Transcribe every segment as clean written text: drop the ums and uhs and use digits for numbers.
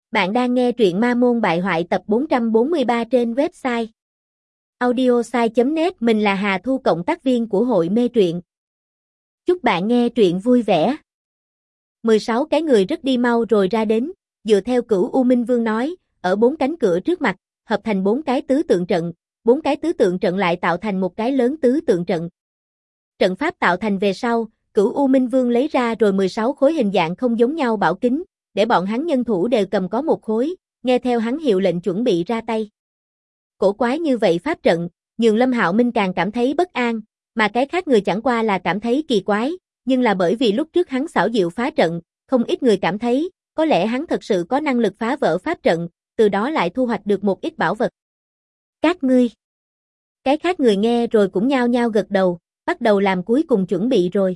Bạn đang nghe truyện Ma Môn Bại Hoại tập 443 trên website audiosai.net. Mình là Hà Thu, cộng tác viên của hội mê truyện. Chúc bạn nghe truyện vui vẻ. 16 cái người rất đi mau rồi ra đến, dựa theo Cửu U Minh Vương nói, ở 4 cánh cửa trước mặt, hợp thành 4 cái tứ tượng trận, 4 cái tứ tượng trận lại tạo thành một cái lớn tứ tượng trận. Trận pháp tạo thành về sau, Cửu U Minh Vương lấy ra rồi 16 khối hình dạng không giống nhau bảo kính, để bọn hắn nhân thủ đều cầm có một khối, nghe theo hắn hiệu lệnh chuẩn bị ra tay. Cổ quái như vậy pháp trận, nhường Lâm Hạo Minh càng cảm thấy bất an, mà cái khác người chẳng qua là cảm thấy kỳ quái, nhưng là bởi vì lúc trước hắn xảo diệu phá trận, không ít người cảm thấy, có lẽ hắn thật sự có năng lực phá vỡ pháp trận, từ đó lại thu hoạch được một ít bảo vật. Các ngươi. Cái khác người nghe rồi cũng nhao nhao gật đầu, bắt đầu làm cuối cùng chuẩn bị rồi.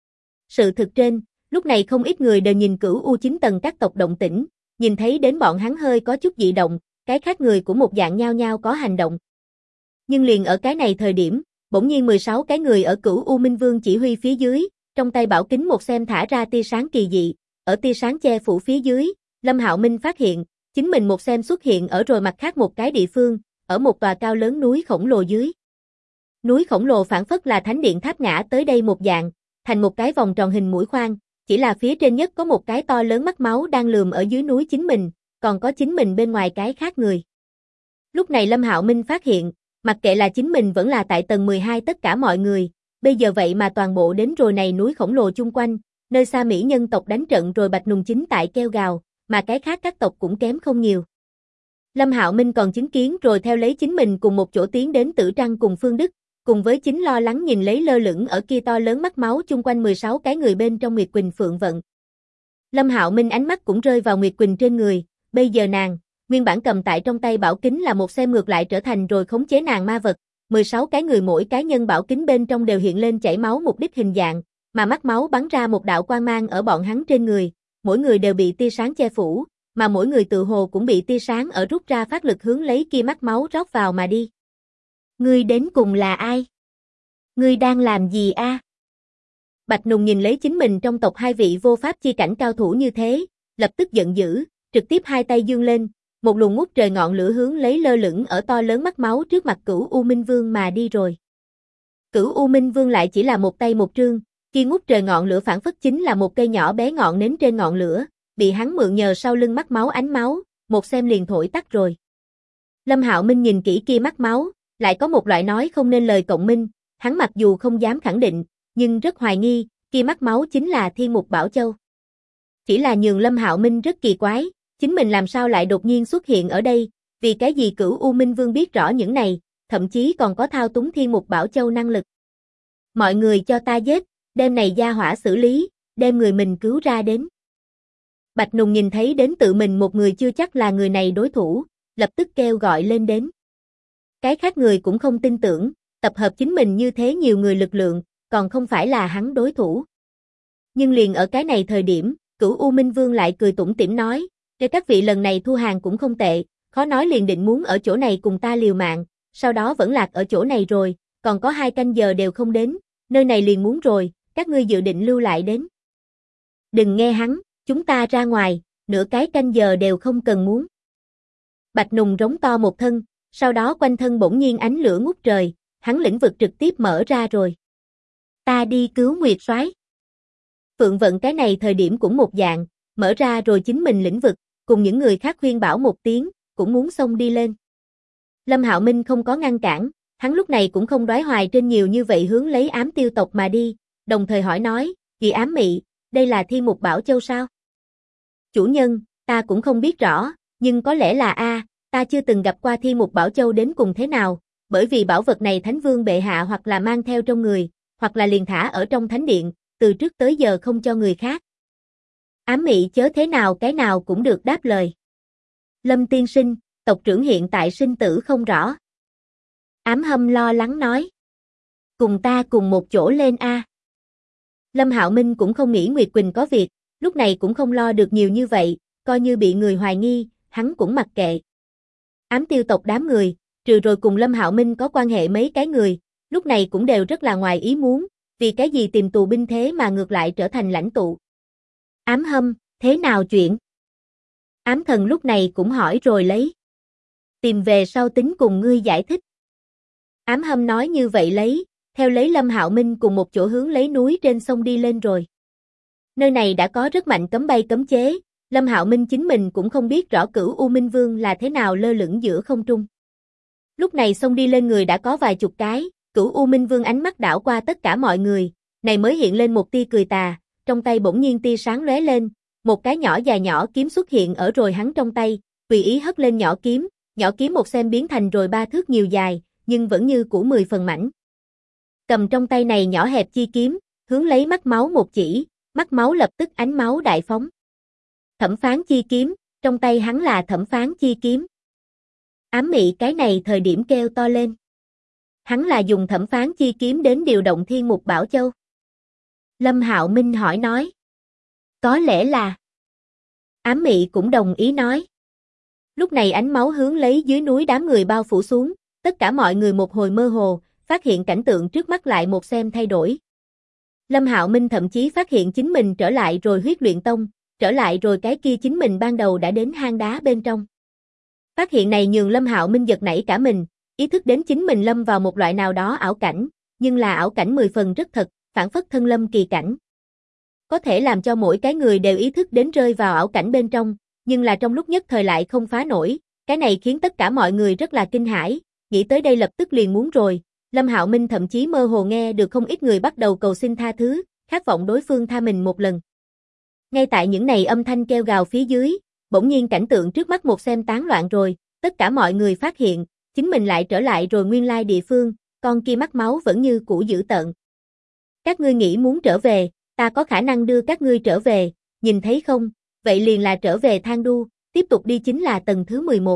Sự thực trên, lúc này không ít người đều nhìn Cửu U 9 tầng các tộc động tĩnh, nhìn thấy đến bọn hắn hơi có chút dị động, cái khác người cũng một dạng nhao nhao có hành động. Nhưng liền ở cái này thời điểm, bỗng nhiên 16 cái người ở Cửu U Minh Vương chỉ huy phía dưới, trong tay bảo kính một xem thả ra tia sáng kỳ dị, ở tia sáng che phủ phía dưới, Lâm Hạo Minh phát hiện, chính mình một xem xuất hiện ở rồi mặt khác một cái địa phương, ở một tòa cao lớn núi khổng lồ dưới. Núi khổng lồ phảng phất là thánh điện tháp ngã tới đây một dạng, thành một cái vòng tròn hình mũi khoan, chỉ là phía trên nhất có một cái to lớn mắt máu đang lườm ở dưới núi chính mình, còn có chính mình bên ngoài cái khác người. Lúc này Lâm Hạo Minh phát hiện, mặc kệ là chính mình vẫn là tại tầng 12 tất cả mọi người, bây giờ vậy mà toàn bộ đến rồi này núi khổng lồ chung quanh, nơi xa Mỹ nhân tộc đánh trận rồi Bạch Nùng chính tại kêu gào, mà cái khác các tộc cũng kém không nhiều. Lâm Hạo Minh còn chứng kiến rồi theo lấy chính mình cùng một chỗ tiến đến Tử Trăng cùng Phương Đức, cùng với chính lo lắng nhìn lấy lơ lửng ở kia to lớn mắt máu chung quanh 16 cái người bên trong Nguyệt Quỳnh Phượng Vận. Lâm Hạo Minh ánh mắt cũng rơi vào Nguyệt Quỳnh trên người, bây giờ nàng, nguyên bản cầm tại trong tay bảo kính là một xem ngược lại trở thành rồi khống chế nàng ma vật, 16 cái người mỗi cá nhân bảo kính bên trong đều hiện lên chảy máu mục đích hình dạng, mà mắt máu bắn ra một đạo quang mang ở bọn hắn trên người, mỗi người đều bị tia sáng che phủ, mà mỗi người tự hồ cũng bị tia sáng ở rút ra phát lực hướng lấy kia mắt máu rót vào mà đi. Ngươi đến cùng là ai? Ngươi đang làm gì a? Bạch Nùng nhìn lấy chính mình trong tộc hai vị vô pháp chi cảnh cao thủ như thế, lập tức giận dữ, trực tiếp hai tay giương lên, một luồng ngút trời ngọn lửa hướng lấy lơ lửng ở to lớn mắt máu trước mặt Cửu U Minh Vương mà đi rồi. Cửu U Minh Vương lại chỉ là một tay một trương, kia ngút trời ngọn lửa phản phất chính là một cây nhỏ bé ngọn nến trên ngọn lửa, bị hắn mượn nhờ sau lưng mắt máu ánh máu, một xem liền thổi tắt rồi. Lâm Hạo Minh nhìn kỹ kia mắt máu, lại có một loại nói không nên lời cộng minh, hắn mặc dù không dám khẳng định, nhưng rất hoài nghi, kia mắt máu chính là Thiên Mục Bảo Châu. Chỉ là nhường Lâm Hạo Minh rất kỳ quái, chính mình làm sao lại đột nhiên xuất hiện ở đây, vì cái gì Cửu U Minh Vương biết rõ những này, thậm chí còn có thao túng Thiên Mục Bảo Châu năng lực. Mọi người cho ta giết, đem này gia hỏa xử lý, đem người mình cứu ra đến. Bạch Nùng nhìn thấy đến tự mình một người chưa chắc là người này đối thủ, lập tức kêu gọi lên đến. Cái khác người cũng không tin tưởng, tập hợp chính mình như thế nhiều người lực lượng, còn không phải là hắn đối thủ. Nhưng liền ở cái này thời điểm, Cửu U Minh Vương lại cười tủm tỉm nói, để các vị lần này thu hàng cũng không tệ, khó nói liền định muốn ở chỗ này cùng ta liều mạng, sau đó vẫn lạc ở chỗ này rồi, còn có 2 canh giờ đều không đến, nơi này liền muốn rồi, các ngươi dự định lưu lại đến. Đừng nghe hắn, chúng ta ra ngoài, nửa cái canh giờ đều không cần muốn. Bạch Nùng rống to một thân, sau đó quanh thân bỗng nhiên ánh lửa ngút trời, hắn lĩnh vực trực tiếp mở ra rồi. Ta đi cứu Nguyệt Soái. Phượng Vận cái này thời điểm cũng một dạng, mở ra rồi chính mình lĩnh vực, cùng những người khác khuyên bảo một tiếng, cũng muốn xông đi lên. Lâm Hạo Minh không có ngăn cản, hắn lúc này cũng không đoái hoài trên nhiều như vậy hướng lấy ám tiêu tộc mà đi, đồng thời hỏi nói, "Kỳ ám mị, đây là Thiên Mục Bảo Châu sao?" "Chủ nhân, ta cũng không biết rõ, nhưng có lẽ là ta chưa từng gặp qua Thiên Mục Bảo Châu đến cùng thế nào, bởi vì bảo vật này Thánh Vương bệ hạ hoặc là mang theo trong người, hoặc là liền thả ở trong thánh điện, từ trước tới giờ không cho người khác." Ám mị chớ thế nào cái nào cũng được đáp lời. "Lâm tiên sinh, tộc trưởng hiện tại sinh tử không rõ." Ám Hâm lo lắng nói. "Cùng ta cùng một chỗ lên a." Lâm Hạo Minh cũng không nghĩ Nguyệt Quỳnh có việc, lúc này cũng không lo được nhiều như vậy, coi như bị người hoài nghi, hắn cũng mặc kệ. Ám tiêu tộc đám người, trừ rồi cùng Lâm Hạo Minh có quan hệ mấy cái người, lúc này cũng đều rất là ngoài ý muốn, vì cái gì tìm tù binh thế mà ngược lại trở thành lãnh tụ. Ám Hâm, thế nào chuyện? Ám thần lúc này cũng hỏi rồi lấy. Tìm về sau tính cùng ngươi giải thích. Ám hâm nói như vậy lấy, theo lấy Lâm Hạo Minh cùng một chỗ hướng lấy núi trên sông đi lên rồi. Nơi này đã có rất mạnh cấm bay cấm chế, Lâm Hạo Minh chính mình cũng không biết rõ Cửu U Minh Vương là thế nào lơ lửng giữa không trung. Lúc này xông đi lên người đã có vài chục cái, Cửu U Minh Vương ánh mắt đảo qua tất cả mọi người, này mới hiện lên một tia cười tà, trong tay bỗng nhiên tia sáng lóe lên, một cái nhỏ dài nhỏ kiếm xuất hiện ở rồi hắn trong tay, tùy ý hất lên nhỏ kiếm một xem biến thành rồi 3 thước nhiều dài, nhưng vẫn như cũ 10 phần mảnh. Cầm trong tay này nhỏ hẹp chi kiếm, hướng lấy mắt máu một chỉ, mắt máu lập tức ánh máu đại phóng. Thẩm phán chi kiếm, trong tay hắn là thẩm phán chi kiếm. Ám mị cái này thời điểm kêu to lên. Hắn là dùng thẩm phán chi kiếm đến điều động Thiên Mục Bảo Châu. Lâm Hạo Minh hỏi nói. Có lẽ là. Ám mị cũng đồng ý nói. Lúc này ánh máu hướng lấy dưới núi đám người bao phủ xuống, tất cả mọi người một hồi mơ hồ, phát hiện cảnh tượng trước mắt lại một xem thay đổi. Lâm Hạo Minh thậm chí phát hiện chính mình trở lại rồi Huyết Luyện Tông, trở lại rồi cái kia chính mình ban đầu đã đến hang đá bên trong. Phát hiện này nhường Lâm Hạo Minh giật nảy cả mình, ý thức đến chính mình lâm vào một loại nào đó ảo cảnh, nhưng là ảo cảnh 10 phần rất thật, phản phất thân lâm kỳ cảnh. Có thể làm cho mỗi cái người đều ý thức đến rơi vào ảo cảnh bên trong, nhưng là trong lúc nhất thời lại không phá nổi, cái này khiến tất cả mọi người rất là kinh hãi, nghĩ tới đây lập tức liền muốn rồi. Lâm Hạo Minh thậm chí mơ hồ nghe được không ít người bắt đầu cầu xin tha thứ, khát vọng đối phương tha mình một lần. Ngay tại những này âm thanh kêu gào phía dưới, bỗng nhiên cảnh tượng trước mắt một xem tán loạn rồi, tất cả mọi người phát hiện, chính mình lại trở lại rồi nguyên lai địa phương, con kia mắt máu vẫn như cũ dữ tợn. Các ngươi nghĩ muốn trở về, ta có khả năng đưa các ngươi trở về, nhìn thấy không, vậy liền là trở về Thang Đu, tiếp tục đi chính là tầng thứ 11.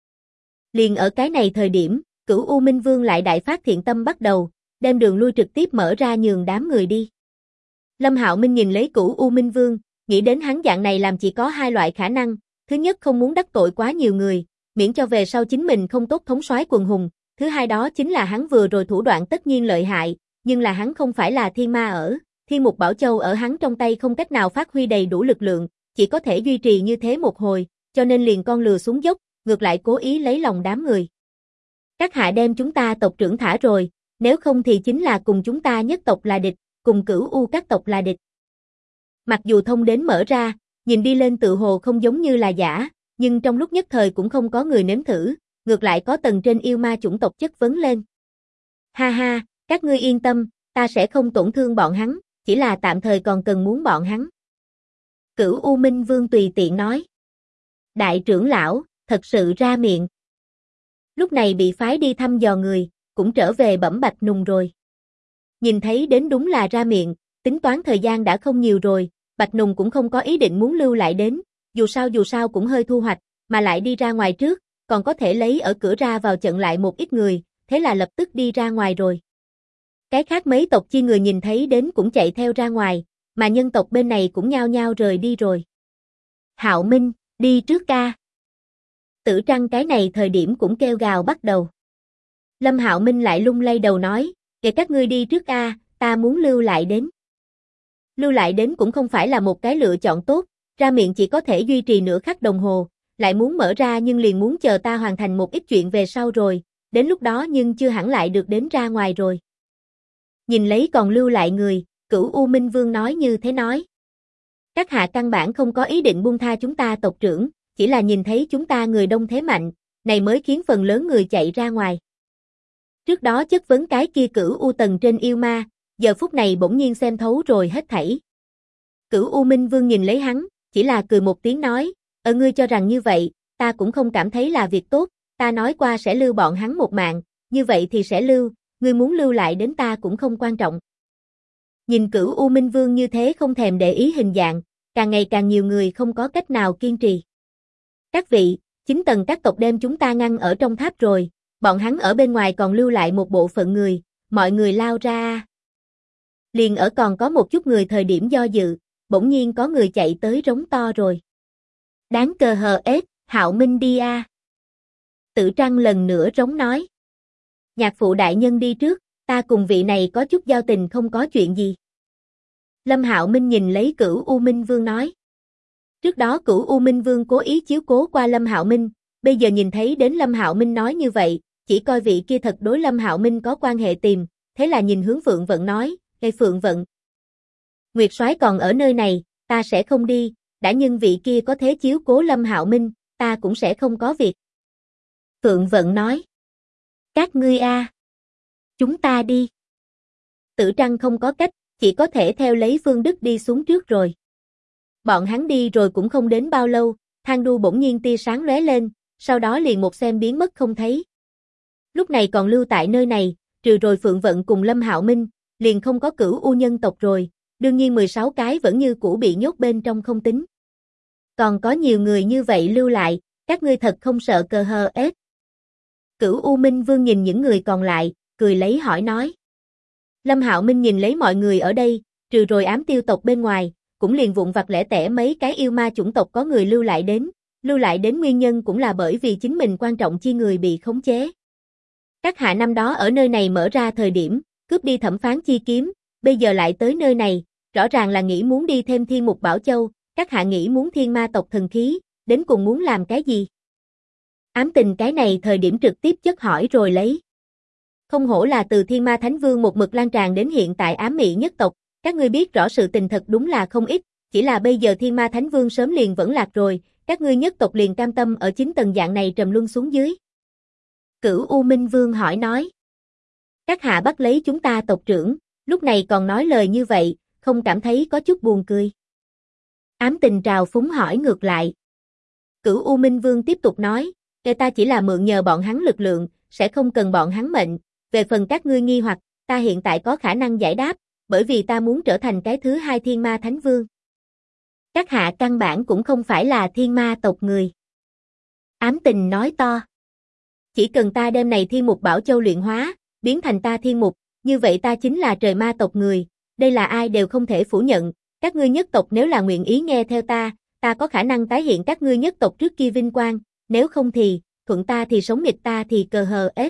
Liền ở cái này thời điểm, Cửu U Minh Vương lại đại phát thiện tâm bắt đầu, đem đường lui trực tiếp mở ra nhường đám người đi. Lâm Hạo Minh nhìn lấy Cửu U Minh Vương, nghĩ đến hắn dạng này làm chỉ có hai loại khả năng, thứ nhất không muốn đắc tội quá nhiều người, miễn cho về sau chính mình không tốt thống soái quần hùng, thứ hai đó chính là hắn vừa rồi thủ đoạn tất nhiên lợi hại, nhưng là hắn không phải là thiên ma ở, Thiên Mục Bảo Châu ở hắn trong tay không cách nào phát huy đầy đủ lực lượng, chỉ có thể duy trì như thế một hồi, cho nên liền con lừa xuống dốc, ngược lại cố ý lấy lòng đám người. Các hạ đem chúng ta tộc trưởng thả rồi, nếu không thì chính là cùng chúng ta nhất tộc là địch, cùng Cửu U các tộc là địch. Mặc dù thông đến mở ra, nhìn đi lên tự hồ không giống như là giả, nhưng trong lúc nhất thời cũng không có người nếm thử, ngược lại có tầng trên yêu ma chủng tộc chất vấn lên. Ha ha, các ngươi yên tâm, ta sẽ không tổn thương bọn hắn, chỉ là tạm thời còn cần muốn bọn hắn. Cửu U Minh Vương tùy tiện nói. Đại trưởng lão, thật sự ra miệng. Lúc này bị phái đi thăm dò người, cũng trở về bẩm Bạch Nùng rồi. Nhìn thấy đến đúng là ra miệng, tính toán thời gian đã không nhiều rồi, Bạch Nùng cũng không có ý định muốn lưu lại đến, dù sao cũng hơi thu hoạch, mà lại đi ra ngoài trước, còn có thể lấy ở cửa ra vào trận lại một ít người, thế là lập tức đi ra ngoài rồi. Cái khác mấy tộc chi người nhìn thấy đến cũng chạy theo ra ngoài, mà nhân tộc bên này cũng nhao nhao rời đi rồi. Hạo Minh, đi trước ca. Tử Trăng cái này thời điểm cũng kêu gào bắt đầu. Lâm Hạo Minh lại lung lay đầu nói, kể các ngươi đi trước a, ta muốn lưu lại đến. Lưu lại đến cũng không phải là một cái lựa chọn tốt, ra miệng chỉ có thể duy trì nửa khắc đồng hồ, lại muốn mở ra nhưng liền muốn chờ ta hoàn thành một ít chuyện về sau rồi, đến lúc đó nhưng chưa hẳn lại được đến ra ngoài rồi. Nhìn lấy còn lưu lại người, Cửu U Minh Vương nói như thế nói. Các hạ căn bản không có ý định buông tha chúng ta tộc trưởng, chỉ là nhìn thấy chúng ta người đông thế mạnh, này mới khiến phần lớn người chạy ra ngoài. Trước đó chất vấn cái kia Cửu U tầng trên yêu ma, giờ phút này bỗng nhiên xem thấu rồi hết thảy. Cửu U Minh Vương nhìn lấy hắn, chỉ là cười một tiếng nói, ngươi cho rằng như vậy, ta cũng không cảm thấy là việc tốt, ta nói qua sẽ lưu bọn hắn một mạng, như vậy thì sẽ lưu, ngươi muốn lưu lại đến ta cũng không quan trọng. Nhìn Cửu U Minh Vương như thế không thèm để ý hình dạng, càng ngày càng nhiều người không có cách nào kiên trì. Các vị, 9 tầng các tộc đem chúng ta ngăn ở trong tháp rồi, bọn hắn ở bên ngoài còn lưu lại một bộ phận người, mọi người lao ra. Liền ở còn có một chút người thời điểm do dự, bỗng nhiên có người chạy tới rống to rồi. Đáng cờ hờ ết, Hạo Minh đi a. Tử Trăng lần nữa rống nói. Nhạc phụ đại nhân đi trước, ta cùng vị này có chút giao tình không có chuyện gì. Lâm Hạo Minh nhìn lấy Cửu U Minh Vương nói. Trước đó Cửu U Minh Vương cố ý chiếu cố qua Lâm Hạo Minh, bây giờ nhìn thấy đến Lâm Hạo Minh nói như vậy, chỉ coi vị kia thật đối Lâm Hạo Minh có quan hệ tìm, thế là nhìn hướng Phượng Vận nói, "Ê Phượng Vận, Nguyệt Soái còn ở nơi này, ta sẽ không đi, đã nhưng vị kia có thế chiếu cố Lâm Hạo Minh, ta cũng sẽ không có việc." Phượng Vận nói, "Các ngươi a, chúng ta đi." Tử Trăng không có cách, chỉ có thể theo lấy Phương Đức đi xuống trước rồi. Bọn hắn đi rồi cũng không đến bao lâu, thang đu bỗng nhiên tia sáng lóe lên, sau đó liền một xem biến mất không thấy. Lúc này còn lưu tại nơi này, trừ rồi Phượng Vận cùng Lâm Hạo Minh, liền không có Cửu U nhân tộc rồi, đương nhiên 16 cái vẫn như cũ bị nhốt bên trong không tính. Còn có nhiều người như vậy lưu lại, các ngươi thật không sợ cờ hờ ết. Cửu U Minh Vương nhìn những người còn lại, cười lấy hỏi nói. Lâm Hạo Minh nhìn lấy mọi người ở đây, trừ rồi ám tiêu tộc bên ngoài, cũng liền vụn vặt lẻ tẻ mấy cái yêu ma chủng tộc có người lưu lại đến nguyên nhân cũng là bởi vì chính mình quan trọng chi người bị khống chế. Các hạ năm đó ở nơi này mở ra thời điểm, cướp đi thẩm phán chi kiếm, bây giờ lại tới nơi này, rõ ràng là nghĩ muốn đi thêm Thiên Mục Bảo Châu, các hạ nghĩ muốn thiên ma tộc thần khí, đến cùng muốn làm cái gì? Ám Tình cái này thời điểm trực tiếp chất hỏi rồi lấy. Không hổ là từ Thiên Ma Thánh Vương một mực lan tràn đến hiện tại ám mị nhất tộc, các ngươi biết rõ sự tình thật đúng là không ít, chỉ là bây giờ Thiên Ma Thánh Vương sớm liền vẫn lạc rồi, các ngươi nhất tộc liền cam tâm ở chính tầng dạng này trầm luân xuống dưới. Cửu U Minh Vương hỏi nói. Các hạ bắt lấy chúng ta tộc trưởng, lúc này còn nói lời như vậy, không cảm thấy có chút buồn cười. Ám Tình trào phúng hỏi ngược lại. Cửu U Minh Vương tiếp tục nói, ta chỉ là mượn nhờ bọn hắn lực lượng, sẽ không cần bọn hắn mệnh, về phần các ngươi nghi hoặc, ta hiện tại có khả năng giải đáp, bởi vì ta muốn trở thành cái thứ hai Thiên Ma Thánh Vương. Các hạ căn bản cũng không phải là thiên ma tộc người. Ám Tình nói to. Chỉ cần ta đem này Thiên Mục Bảo Châu luyện hóa, biến thành ta thiên mục, như vậy ta chính là trời ma tộc người, đây là ai đều không thể phủ nhận, các ngươi nhất tộc nếu là nguyện ý nghe theo ta có khả năng tái hiện các ngươi nhất tộc trước kia vinh quang, nếu không thì, thuận ta thì sống nghịch ta thì cờ hờ ết.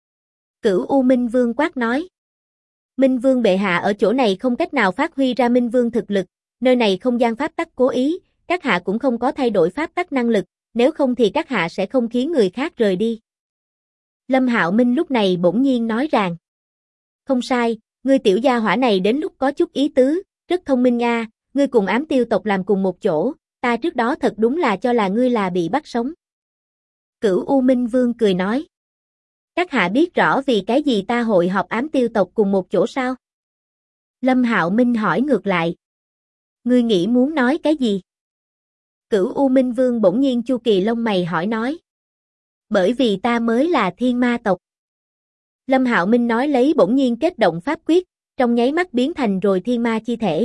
Cửu U Minh Vương quát nói. Minh Vương bệ hạ ở chỗ này không cách nào phát huy ra Minh Vương thực lực, nơi này không gian pháp tắc cố ý, các hạ cũng không có thay đổi pháp tắc năng lực, nếu không thì các hạ sẽ không khiến người khác rời đi. Lâm Hạo Minh lúc này bỗng nhiên nói rằng. Không sai, ngươi tiểu gia hỏa này đến lúc có chút ý tứ, rất thông minh nga, ngươi cùng ám tiêu tộc làm cùng một chỗ, ta trước đó thật đúng là cho là ngươi là bị bắt sống. Cửu U Minh Vương cười nói. Các hạ biết rõ vì cái gì ta hội họp ám tiêu tộc cùng một chỗ sao? Lâm Hạo Minh hỏi ngược lại. Ngươi nghĩ muốn nói cái gì? Cửu U Minh Vương bỗng nhiên chu kỳ lông mày hỏi nói. Bởi vì ta mới là thiên ma tộc. Lâm Hạo Minh nói lấy bỗng nhiên kết động pháp quyết, trong nháy mắt biến thành rồi thiên ma chi thể.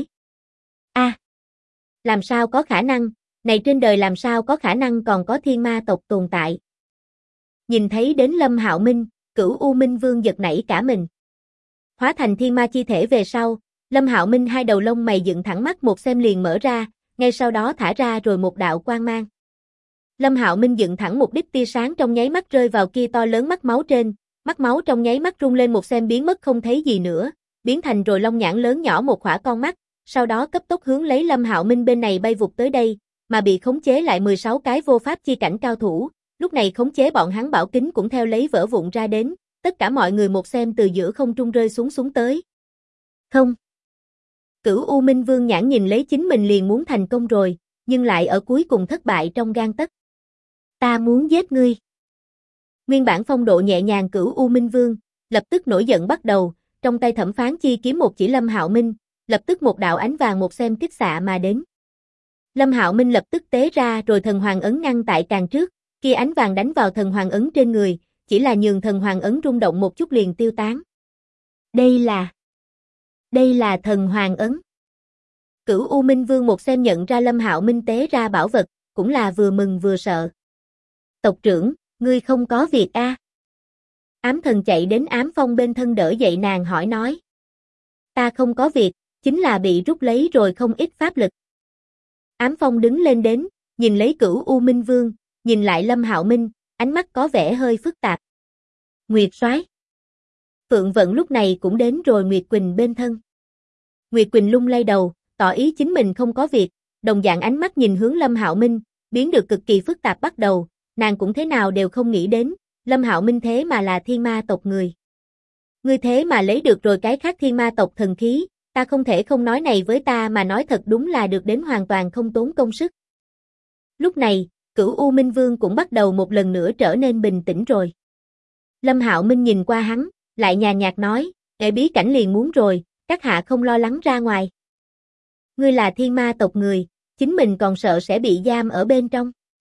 Làm sao có khả năng, này trên đời làm sao có khả năng còn có thiên ma tộc tồn tại. Nhìn thấy đến Lâm Hạo Minh, Cửu U Minh Vương giật nảy cả mình. Hóa thành thiên ma chi thể về sau, Lâm Hạo Minh hai đầu lông mày dựng thẳng mắt một xem liền mở ra, ngay sau đó thả ra rồi một đạo quang mang. Lâm Hạo Minh dựng thẳng một đích tia sáng trong nháy mắt rơi vào kia to lớn mắt máu trên, mắt máu trong nháy mắt rung lên một xem biến mất không thấy gì nữa, biến thành rồi long nhãn lớn nhỏ một khỏa con mắt, sau đó cấp tốc hướng lấy Lâm Hạo Minh bên này bay vụt tới đây, mà bị khống chế lại 16 cái vô pháp chi cảnh cao thủ, lúc này khống chế bọn hắn bảo kính cũng theo lấy vỡ vụn ra đến, tất cả mọi người một xem từ giữa không trung rơi xuống tới. Không. Cửu U Minh Vương nhãn nhìn lấy chính mình liền muốn thành công rồi, nhưng lại ở cuối cùng thất bại trong gang tấc. Ta muốn giết ngươi. Nguyên bản phong độ nhẹ nhàng Cửu U Minh Vương, lập tức nổi giận bắt đầu, trong tay thẩm phán chi kiếm một chỉ Lâm Hạo Minh, lập tức một đạo ánh vàng một xem kích xạ mà đến. Lâm Hạo Minh lập tức tế ra rồi thần hoàng ấn ngăn tại càng trước, kia ánh vàng đánh vào thần hoàng ấn trên người, chỉ là nhường thần hoàng ấn rung động một chút liền tiêu tán. Đây là thần hoàng ấn. Cửu U Minh Vương một xem nhận ra Lâm Hạo Minh tế ra bảo vật, cũng là vừa mừng vừa sợ. Tộc trưởng, ngươi không có việc a? Ám thần chạy đến Ám Phong bên thân đỡ dậy nàng hỏi nói. Ta không có việc, chính là bị rút lấy rồi không ít pháp lực. Ám Phong đứng lên đến, nhìn lấy Cửu U Minh Vương, nhìn lại Lâm Hạo Minh, ánh mắt có vẻ hơi phức tạp. Nguyệt soái. Phượng Vận lúc này cũng đến rồi Nguyệt Quỳnh bên thân. Nguyệt Quỳnh lung lay đầu, tỏ ý chính mình không có việc, đồng dạng ánh mắt nhìn hướng Lâm Hạo Minh, biến được cực kỳ phức tạp bắt đầu, nàng cũng thế nào đều không nghĩ đến, Lâm Hạo Minh thế mà là thiên ma tộc người. Ngươi thế mà lấy được rồi cái khác thiên ma tộc thần khí, ta không thể không nói này với ta mà nói thật đúng là được đến hoàn toàn không tốn công sức. Lúc này, Cửu U Minh Vương cũng bắt đầu một lần nữa trở nên bình tĩnh rồi. Lâm Hạo Minh nhìn qua hắn, lại nhàn nhạt nói, bí cảnh liền muốn rồi, các hạ không lo lắng ra ngoài. Ngươi là thiên ma tộc người, chính mình còn sợ sẽ bị giam ở bên trong.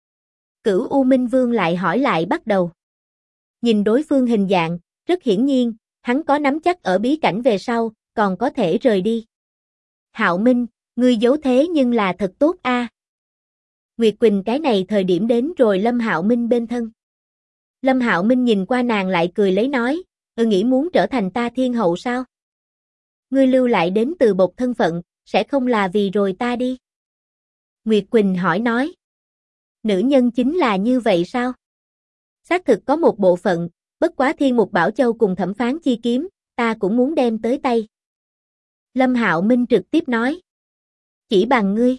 Cửu U Minh Vương lại hỏi lại bắt đầu. Nhìn đối phương hình dạng, rất hiển nhiên, hắn có nắm chắc ở bí cảnh về sau, còn có thể rời đi. Hạo Minh, ngươi giấu thế nhưng là thật tốt a. Nguyệt Quỳnh cái này thời điểm đến rồi Lâm Hạo Minh bên thân. Lâm Hạo Minh nhìn qua nàng lại cười lấy nói, nghĩ muốn trở thành ta thiên hậu sao? Ngươi lưu lại đến từ bột thân phận, sẽ không là vì rồi ta đi. Nguyệt Quỳnh hỏi nói. Nữ nhân chính là như vậy sao? Xác thực có một bộ phận, bất quá Thiên Mục Bảo Châu cùng Thẩm Phán Chi Kiếm, ta cũng muốn đem tới tay. Lâm Hạo Minh trực tiếp nói. Chỉ bằng ngươi.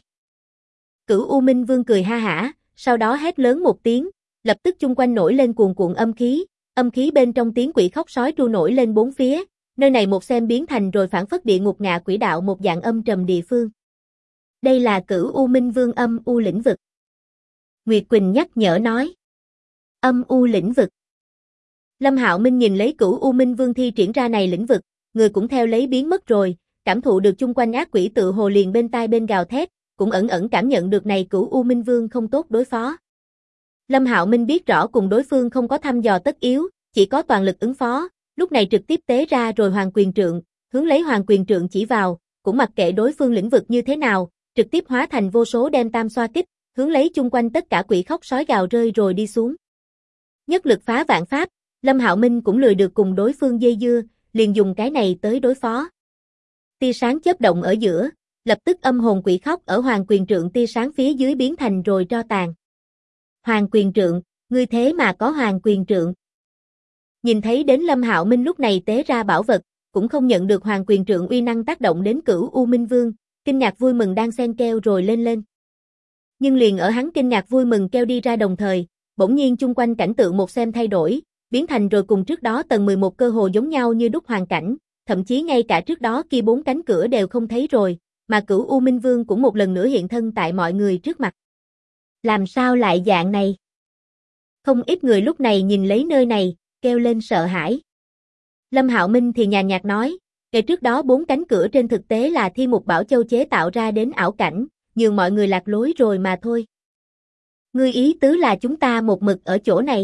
Cửu U Minh Vương cười ha hả, sau đó hét lớn một tiếng, lập tức chung quanh nổi lên cuồn cuộn âm khí bên trong tiếng quỷ khóc sói tru nổi lên bốn phía, nơi này một xem biến thành rồi phản phất địa ngục ngạ quỷ đạo một dạng âm trầm địa phương. Đây là Cửu U Minh Vương âm u lĩnh vực. Nguyệt Quỳnh nhắc nhở nói. Âm u lĩnh vực. Lâm Hạo Minh nhìn lấy Cửu U Minh Vương thi triển ra này lĩnh vực, người cũng theo lấy biến mất rồi, cảm thụ được chung quanh ác quỷ tự hồ liền bên tai bên gào thét, cũng ẩn ẩn cảm nhận được này Cửu U Minh Vương không tốt đối phó. Lâm Hạo Minh biết rõ cùng đối phương không có thăm dò tất yếu, chỉ có toàn lực ứng phó, lúc này trực tiếp tế ra rồi Hoàng Quyền Trượng, hướng lấy Hoàng Quyền Trượng chỉ vào, cũng mặc kệ đối phương lĩnh vực như thế nào, trực tiếp hóa thành vô số đem tam xoa kích, hướng lấy chung quanh tất cả quỷ khóc sói gào rơi rồi đi xuống. Nhất lực phá vạn pháp, Lâm Hạo Minh cũng lười được cùng đối phương dây dưa, liền dùng cái này tới đối phó. Tia sáng chớp động ở giữa, lập tức âm hồn quỷ khóc ở Hoàng Quyền Trượng tia sáng phía dưới biến thành rồi tro tàn. Hoàng Quyền Trượng, ngươi thế mà có Hoàng Quyền Trượng. Nhìn thấy đến Lâm Hạo Minh lúc này tế ra bảo vật, cũng không nhận được Hoàng Quyền Trượng uy năng tác động đến Cửu U Minh Vương, kinh ngạc vui mừng đang xen keo rồi lên. Nhưng liền ở hắn kinh ngạc vui mừng keo đi ra đồng thời, bỗng nhiên chung quanh cảnh tượng một xem thay đổi, biến thành rồi cùng trước đó tầng 11 cơ hồ giống nhau như đúc hoàn cảnh, thậm chí ngay cả trước đó kia 4 cánh cửa đều không thấy rồi, mà Cửu U Minh Vương cũng một lần nữa hiện thân tại mọi người trước mặt. Làm sao lại dạng này? Không ít người lúc này nhìn lấy nơi này, kêu lên sợ hãi. Lâm Hạo Minh thì nhàn nhạt nói, kể trước đó 4 cánh cửa trên thực tế là Thiên Mục Bảo Châu chế tạo ra đến ảo cảnh, nhường mọi người lạc lối rồi mà thôi. Ngươi ý tứ là chúng ta một mực ở chỗ này.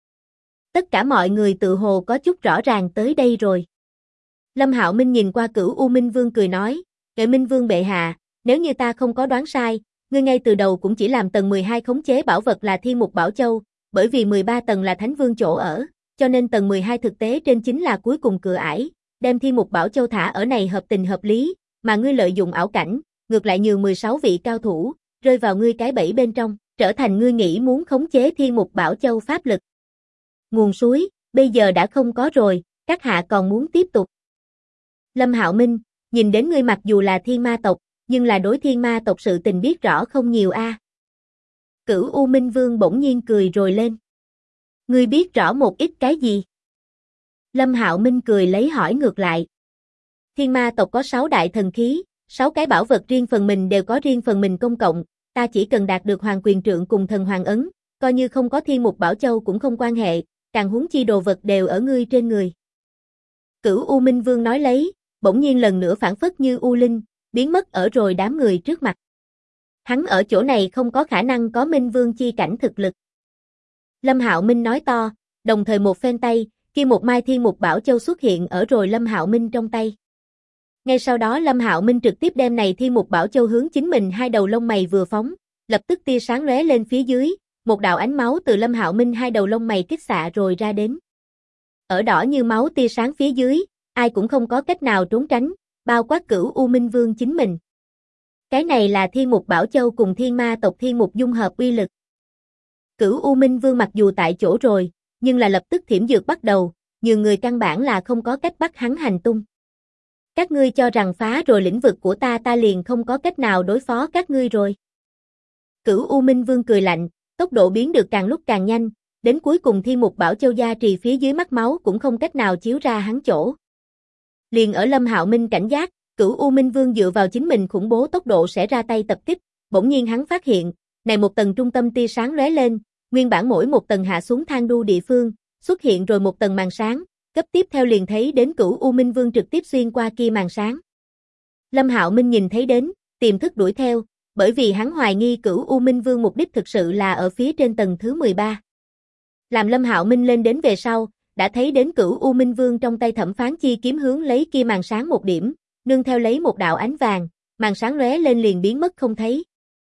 Tất cả mọi người tự hồ có chút rõ ràng tới đây rồi. Lâm Hạo Minh nhìn qua Cửu U Minh Vương cười nói, kệ Minh Vương bệ hạ, nếu như ta không có đoán sai, ngươi ngay từ đầu cũng chỉ làm tầng 12 khống chế bảo vật là Thiên Mục Bảo Châu, bởi vì 13 tầng là Thánh Vương chỗ ở, cho nên tầng 12 thực tế trên chính là cuối cùng cửa ải, đem Thiên Mục Bảo Châu thả ở này hợp tình hợp lý, mà ngươi lợi dụng ảo cảnh, ngược lại nhường 16 vị cao thủ, rơi vào ngươi cái bẫy bên trong, trở thành ngươi nghĩ muốn khống chế Thiên Mục Bảo Châu pháp lực. Nguồn suối, bây giờ đã không có rồi, các hạ còn muốn tiếp tục. Lâm Hạo Minh, nhìn đến ngươi mặc dù là thiên ma tộc, nhưng là đối thiên ma tộc sự tình biết rõ không nhiều a. Cửu U Minh Vương bỗng nhiên cười rồi lên. Ngươi biết rõ một ít cái gì? Lâm Hạo Minh cười lấy hỏi ngược lại. Thiên ma tộc có 6 đại thần khí, 6 cái bảo vật riêng phần mình đều có riêng phần mình công cộng, ta chỉ cần đạt được Hoàng Quyền Trượng cùng Thần Hoàng Ấn, coi như không có Thiên Mục Bảo Châu cũng không quan hệ, càng huống chi đồ vật đều ở ngươi trên người. Cửu U Minh Vương nói lấy, bỗng nhiên lần nữa phản phất như U Linh, biến mất ở rồi đám người trước mặt. Hắn ở chỗ này không có khả năng có Minh Vương chi cảnh thực lực. Lâm Hạo Minh nói to, đồng thời một phen tay, kia một mai Thiên Mục Bảo Châu xuất hiện ở rồi Lâm Hạo Minh trong tay. Ngay sau đó Lâm Hạo Minh trực tiếp đem này Thiên Mục Bảo Châu hướng chính mình hai đầu lông mày vừa phóng, lập tức tia sáng lóe lên phía dưới, một đạo ánh máu từ Lâm Hạo Minh hai đầu lông mày kích xạ rồi ra đến. Ở đỏ như máu tia sáng phía dưới, ai cũng không có cách nào trốn tránh, bao quát Cửu U Minh Vương chính mình. Cái này là Thiên Mục Bảo Châu cùng Thiên Ma tộc Thiên Mục dung hợp uy lực. Cửu U Minh Vương mặc dù tại chỗ rồi, nhưng là lập tức thiểm dược bắt đầu, nhiều người căn bản là không có cách bắt hắn hành tung. Các ngươi cho rằng phá rồi lĩnh vực của ta liền không có cách nào đối phó các ngươi rồi. Cửu U Minh Vương cười lạnh, tốc độ biến được càng lúc càng nhanh, đến cuối cùng Thiên Mục Bảo Châu gia trì phía dưới mắt máu cũng không cách nào chiếu ra hắn chỗ. Liền ở Lâm Hạo Minh cảnh giác, Cửu U Minh Vương dựa vào chính mình khủng bố tốc độ sẽ ra tay tập kích, bỗng nhiên hắn phát hiện, này một tầng trung tâm tia sáng lóe lên, nguyên bản mỗi một tầng hạ xuống thang đu địa phương, xuất hiện rồi một tầng màn sáng, cấp tiếp theo liền thấy đến Cửu U Minh Vương trực tiếp xuyên qua kia màn sáng. Lâm Hạo Minh nhìn thấy đến, tiềm thức đuổi theo, bởi vì hắn hoài nghi Cửu U Minh Vương mục đích thực sự là ở phía trên tầng thứ 13. Làm Lâm Hạo Minh lên đến về sau, đã thấy đến Cửu U Minh Vương trong tay Thẩm Phán Chi kiếm hướng lấy kia màn sáng một điểm, nương theo lấy một đạo ánh vàng, màn sáng lóe lên liền biến mất không thấy.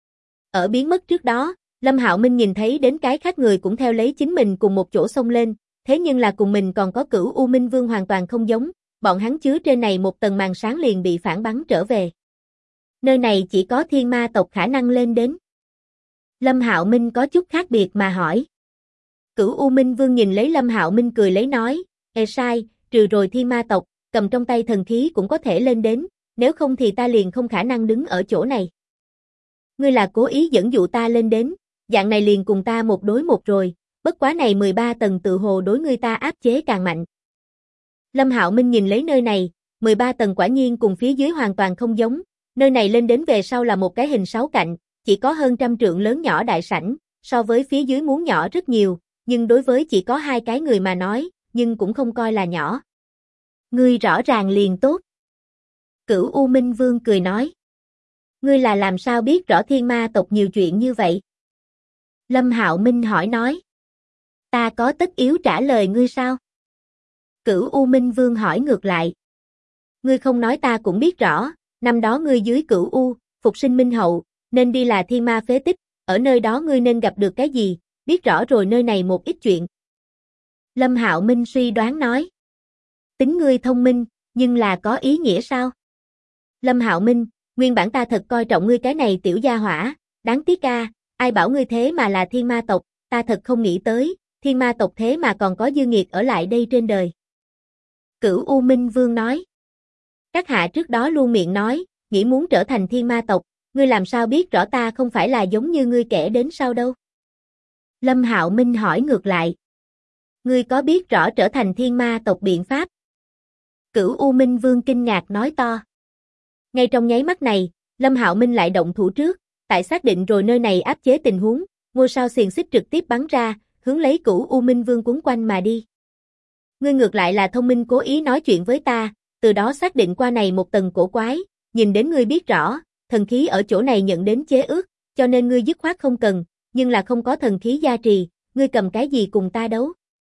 Ở biến mất trước đó, Lâm Hạo Minh nhìn thấy đến cái khác người cũng theo lấy chính mình cùng một chỗ xông lên, thế nhưng là cùng mình còn có Cửu U Minh Vương hoàn toàn không giống, bọn hắn chứa trên này một tầng màn sáng liền bị phản bắn trở về. Nơi này chỉ có thiên ma tộc khả năng lên đến. Lâm Hạo Minh có chút khác biệt mà hỏi. Cửu U Minh Vương nhìn lấy Lâm Hạo Minh cười lấy nói, sai, trừ rồi thiên ma tộc, cầm trong tay thần khí cũng có thể lên đến, nếu không thì ta liền không khả năng đứng ở chỗ này. Ngươi là cố ý dẫn dụ ta lên đến, dạng này liền cùng ta một đối một rồi, bất quá này 13 tầng tự hồ đối ngươi ta áp chế càng mạnh. Lâm Hạo Minh nhìn lấy nơi này, 13 tầng quả nhiên cùng phía dưới hoàn toàn không giống, nơi này lên đến về sau là một cái hình 6 cạnh, chỉ có hơn 100 trượng lớn nhỏ đại sảnh, so với phía dưới muốn nhỏ rất nhiều, nhưng đối với chỉ có 2 cái người mà nói, nhưng cũng không coi là nhỏ. Ngươi rõ ràng liền tốt. Cửu U Minh Vương cười nói. Ngươi là làm sao biết rõ thiên ma tộc nhiều chuyện như vậy? Lâm Hạo Minh hỏi nói. Ta có tất yếu trả lời ngươi sao? Cửu U Minh Vương hỏi ngược lại. Ngươi không nói ta cũng biết rõ, năm đó ngươi dưới Cửu U, phục sinh minh hậu, nên đi là thiên ma phế tích, ở nơi đó ngươi nên gặp được cái gì, biết rõ rồi nơi này một ít chuyện. Lâm Hạo Minh suy đoán nói. Tính ngươi thông minh, nhưng là có ý nghĩa sao? Lâm Hạo Minh, nguyên bản ta thật coi trọng ngươi cái này tiểu gia hỏa, đáng tiếc a, ai bảo ngươi thế mà là thiên ma tộc, ta thật không nghĩ tới, thiên ma tộc thế mà còn có dư nghiệt ở lại đây trên đời. Cửu U Minh Vương nói. Các hạ trước đó luôn miệng nói, nghĩ muốn trở thành thiên ma tộc, ngươi làm sao biết rõ ta không phải là giống như ngươi kẻ đến sau đâu? Lâm Hạo Minh hỏi ngược lại. Ngươi có biết rõ trở thành thiên ma tộc biện pháp? Cửu U Minh Vương kinh ngạc nói to. Ngay trong nháy mắt này, Lâm Hạo Minh lại động thủ trước, tại xác định rồi nơi này áp chế tình huống, ngôi sao xiềng xích trực tiếp bắn ra, hướng lấy Cửu U Minh Vương cuốn quanh mà đi. Ngươi ngược lại là thông minh cố ý nói chuyện với ta, từ đó xác định qua này một tầng cổ quái, nhìn đến ngươi biết rõ, thần khí ở chỗ này nhận đến chế ước, cho nên ngươi dứt khoát không cần, nhưng là không có thần khí gia trì, ngươi cầm cái gì cùng ta đấu?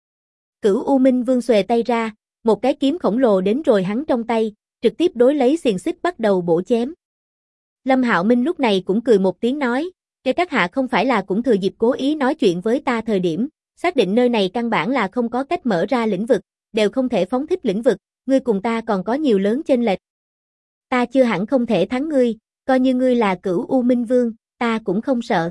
Cửu U Minh Vương xuề tay ra, một cái kiếm khổng lồ đến rồi hắn trong tay, trực tiếp đối lấy xiềng xích bắt đầu bổ chém. Lâm Hạo Minh lúc này cũng cười một tiếng nói, "Kẻ các hạ không phải là cũng thừa dịp cố ý nói chuyện với ta thời điểm, xác định nơi này căn bản là không có cách mở ra lĩnh vực, đều không thể phóng thích lĩnh vực, ngươi cùng ta còn có nhiều lớn chênh lệch. Ta chưa hẳn không thể thắng ngươi, coi như ngươi là Cửu U Minh Vương, ta cũng không sợ."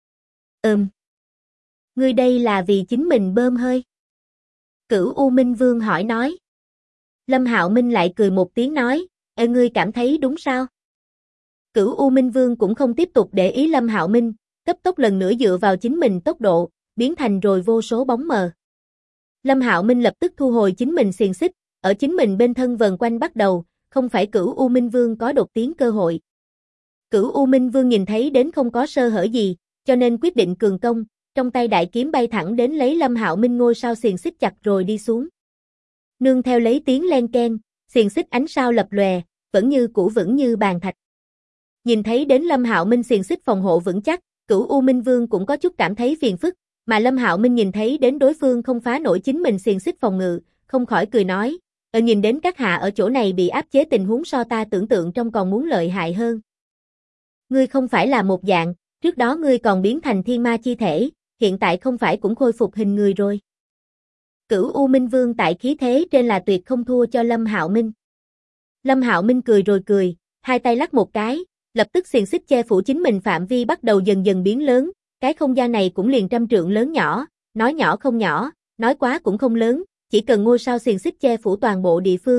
Ngươi đây là vì chính mình bơm hơi? Cửu U Minh Vương hỏi nói. Lâm Hạo Minh lại cười một tiếng nói, ngươi cảm thấy đúng sao? Cửu U Minh Vương cũng không tiếp tục để ý Lâm Hạo Minh, cấp tốc lần nữa dựa vào chính mình tốc độ, biến thành rồi vô số bóng mờ. Lâm Hạo Minh lập tức thu hồi chính mình xiềng xích, ở chính mình bên thân vần quanh bắt đầu, không phải Cửu U Minh Vương có đột tiến cơ hội. Cửu U Minh Vương nhìn thấy đến không có sơ hở gì, cho nên quyết định cường công, trong tay đại kiếm bay thẳng đến lấy Lâm Hạo Minh ngôi sao xiềng xích chặt rồi đi xuống. Nương theo lấy tiếng len keng, xiềng xích ánh sao lập lòe, vẫn như cũ vững như bàn thạch. Nhìn thấy đến Lâm Hạo Minh xiềng xích phòng hộ vững chắc, Cửu U Minh Vương cũng có chút cảm thấy phiền phức, mà Lâm Hạo Minh nhìn thấy đến đối phương không phá nổi chính mình xiềng xích phòng ngự, không khỏi cười nói, nhìn đến các hạ ở chỗ này bị áp chế tình huống so ta tưởng tượng trong còn muốn lợi hại hơn. Ngươi không phải là một dạng, trước đó ngươi còn biến thành thiên ma chi thể, hiện tại không phải cũng khôi phục hình người rồi. Cửu U Minh Vương tại khí thế trên là tuyệt không thua cho Lâm Hạo Minh. Lâm Hạo Minh cười rồi cười, hai tay lắc một cái, lập tức xiềng xích che phủ chính mình phạm vi bắt đầu dần dần biến lớn, cái không gian này cũng liền 100 trượng lớn nhỏ, nói nhỏ không nhỏ, nói quá cũng không lớn, chỉ cần ngôi sao xiềng xích che phủ toàn bộ địa phương,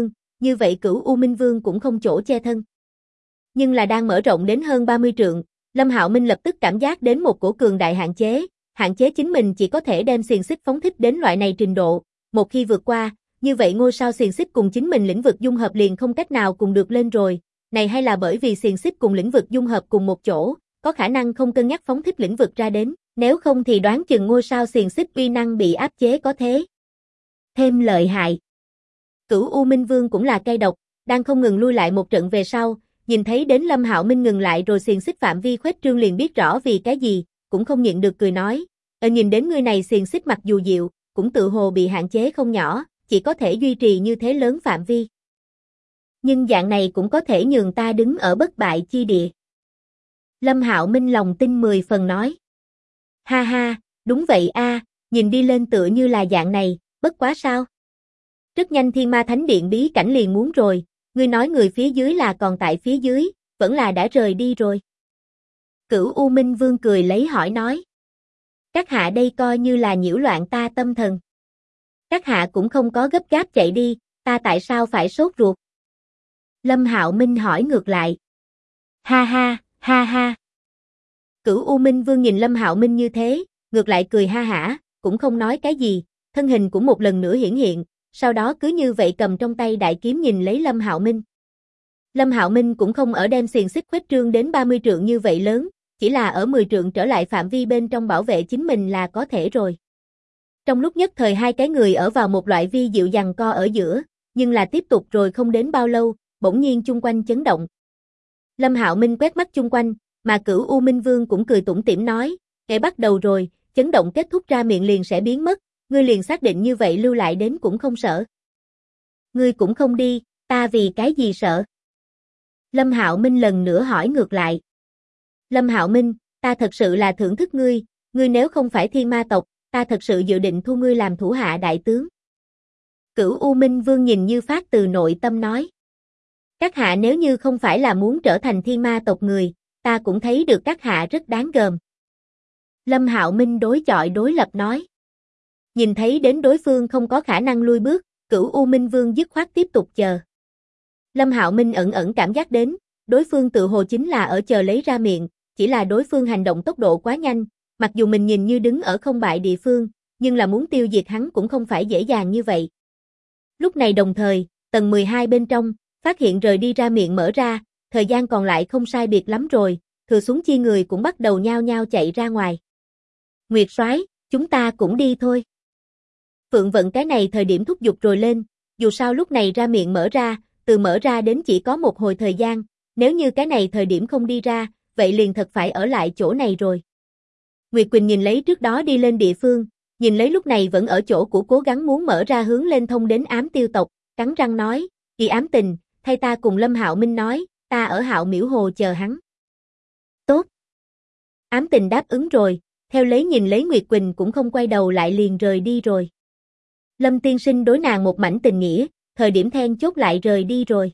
như vậy Cửu U Minh Vương cũng không chỗ che thân. Nhưng là đang mở rộng đến hơn 30 trượng, Lâm Hạo Minh lập tức cảm giác đến một cổ cường đại hạn chế chính mình chỉ có thể đem xiềng xích phóng thích đến loại này trình độ, một khi vượt qua, như vậy ngôi sao xiềng xích cùng chính mình lĩnh vực dung hợp liền không cách nào cùng được lên rồi, này hay là bởi vì xiềng xích cùng lĩnh vực dung hợp cùng một chỗ, có khả năng không cân nhắc phóng thích lĩnh vực ra đến, nếu không thì đoán chừng ngôi sao xiềng xích uy năng bị áp chế có thế. Thêm lợi hại. Cửu U Minh Vương cũng là cay độc, đang không ngừng lui lại một trận về sau, nhìn thấy đến Lâm Hạo Minh ngừng lại rồi xiềng xích phạm vi khuếch trương liền biết rõ vì cái gì, cũng không nhịn được cười nói, nhìn đến ngươi này xiềng xích mặc dù dịu, cũng tự hồ bị hạn chế không nhỏ, chỉ có thể duy trì như thế lớn phạm vi. Nhưng dạng này cũng có thể nhường ta đứng ở bất bại chi địa. Lâm Hạo Minh lòng tin 10 phần nói. Ha ha, đúng vậy a, nhìn đi lên tựa như là dạng này, bất quá sao? Rất nhanh Thiên Ma Thánh Điện bí cảnh liền muốn rồi, ngươi nói người phía dưới là còn tại phía dưới, vẫn là đã rời đi rồi. Cửu U Minh Vương cười lấy hỏi nói. Các hạ đây coi như là nhiễu loạn ta tâm thần. Các hạ cũng không có gấp gáp chạy đi, ta tại sao phải sốt ruột? Lâm Hạo Minh hỏi ngược lại. Ha ha, ha ha. Cửu U Minh Vương nhìn Lâm Hạo Minh như thế, ngược lại cười ha hả, cũng không nói cái gì, thân hình cũng một lần nữa hiển hiện, sau đó cứ như vậy cầm trong tay đại kiếm nhìn lấy Lâm Hạo Minh. Lâm Hạo Minh cũng không ở đem xiềng xích khuếch trương đến 30 trượng như vậy lớn, chỉ là ở 10 trượng trở lại phạm vi bên trong bảo vệ chính mình là có thể rồi. Trong lúc nhất thời hai cái người ở vào một loại vi diệu giằng co ở giữa, nhưng là tiếp tục rồi không đến bao lâu, bỗng nhiên chung quanh chấn động. Lâm Hạo Minh quét mắt chung quanh, mà Cửu U Minh Vương cũng cười tủm tỉm nói, "Kẻ bắt đầu rồi, chấn động kết thúc ra miệng liền sẽ biến mất, ngươi liền xác định như vậy lưu lại đến cũng không sợ." "Ngươi cũng không đi, ta vì cái gì sợ?" Lâm Hạo Minh lần nữa hỏi ngược lại. "Lâm Hạo Minh, ta thật sự là thưởng thức ngươi, ngươi nếu không phải thiên ma tộc, ta thật sự dự định thu ngươi làm thủ hạ đại tướng." Cửu U Minh Vương nhìn như phát từ nội tâm nói. "Các hạ nếu như không phải là muốn trở thành thiên ma tộc người, ta cũng thấy được các hạ rất đáng gờm." Lâm Hạo Minh đối chọi đối lập nói. Nhìn thấy đến đối phương không có khả năng lui bước, Cửu U Minh Vương dứt khoát tiếp tục chờ. Lâm Hạo Minh ẩn ẩn cảm giác đến, đối phương tự hồ chính là ở chờ lấy ra miệng, chỉ là đối phương hành động tốc độ quá nhanh, mặc dù mình nhìn như đứng ở không bại địa phương, nhưng là muốn tiêu diệt hắn cũng không phải dễ dàng như vậy. Lúc này đồng thời, tầng 12 bên trong, phát hiện rời đi ra miệng mở ra, thời gian còn lại không sai biệt lắm rồi, thừa xuống chi người cũng bắt đầu nhao nhao chạy ra ngoài. Nguyệt soái, chúng ta cũng đi thôi. Phượng Vận cái này thời điểm thúc giục rồi lên, dù sao lúc này ra miệng mở ra, từ mở ra đến chỉ có một hồi thời gian, nếu như cái này thời điểm không đi ra, vậy liền thật phải ở lại chỗ này rồi. Nguyệt Quỳnh nhìn lấy trước đó đi lên địa phương, nhìn lấy lúc này vẫn ở chỗ của cố gắng muốn mở ra hướng lên thông đến Ám Tiêu tộc, cắn răng nói, "Kỳ Ám Tình, thay ta cùng Lâm Hạo Minh nói, ta ở Hạo Miễu Hồ chờ hắn." "Tốt." Ám Tình đáp ứng rồi, theo lấy nhìn lấy Nguyệt Quỳnh cũng không quay đầu lại liền rời đi rồi. Lâm tiên sinh đối nàng một mảnh tình nghĩa, thời điểm then chốt lại rời đi rồi.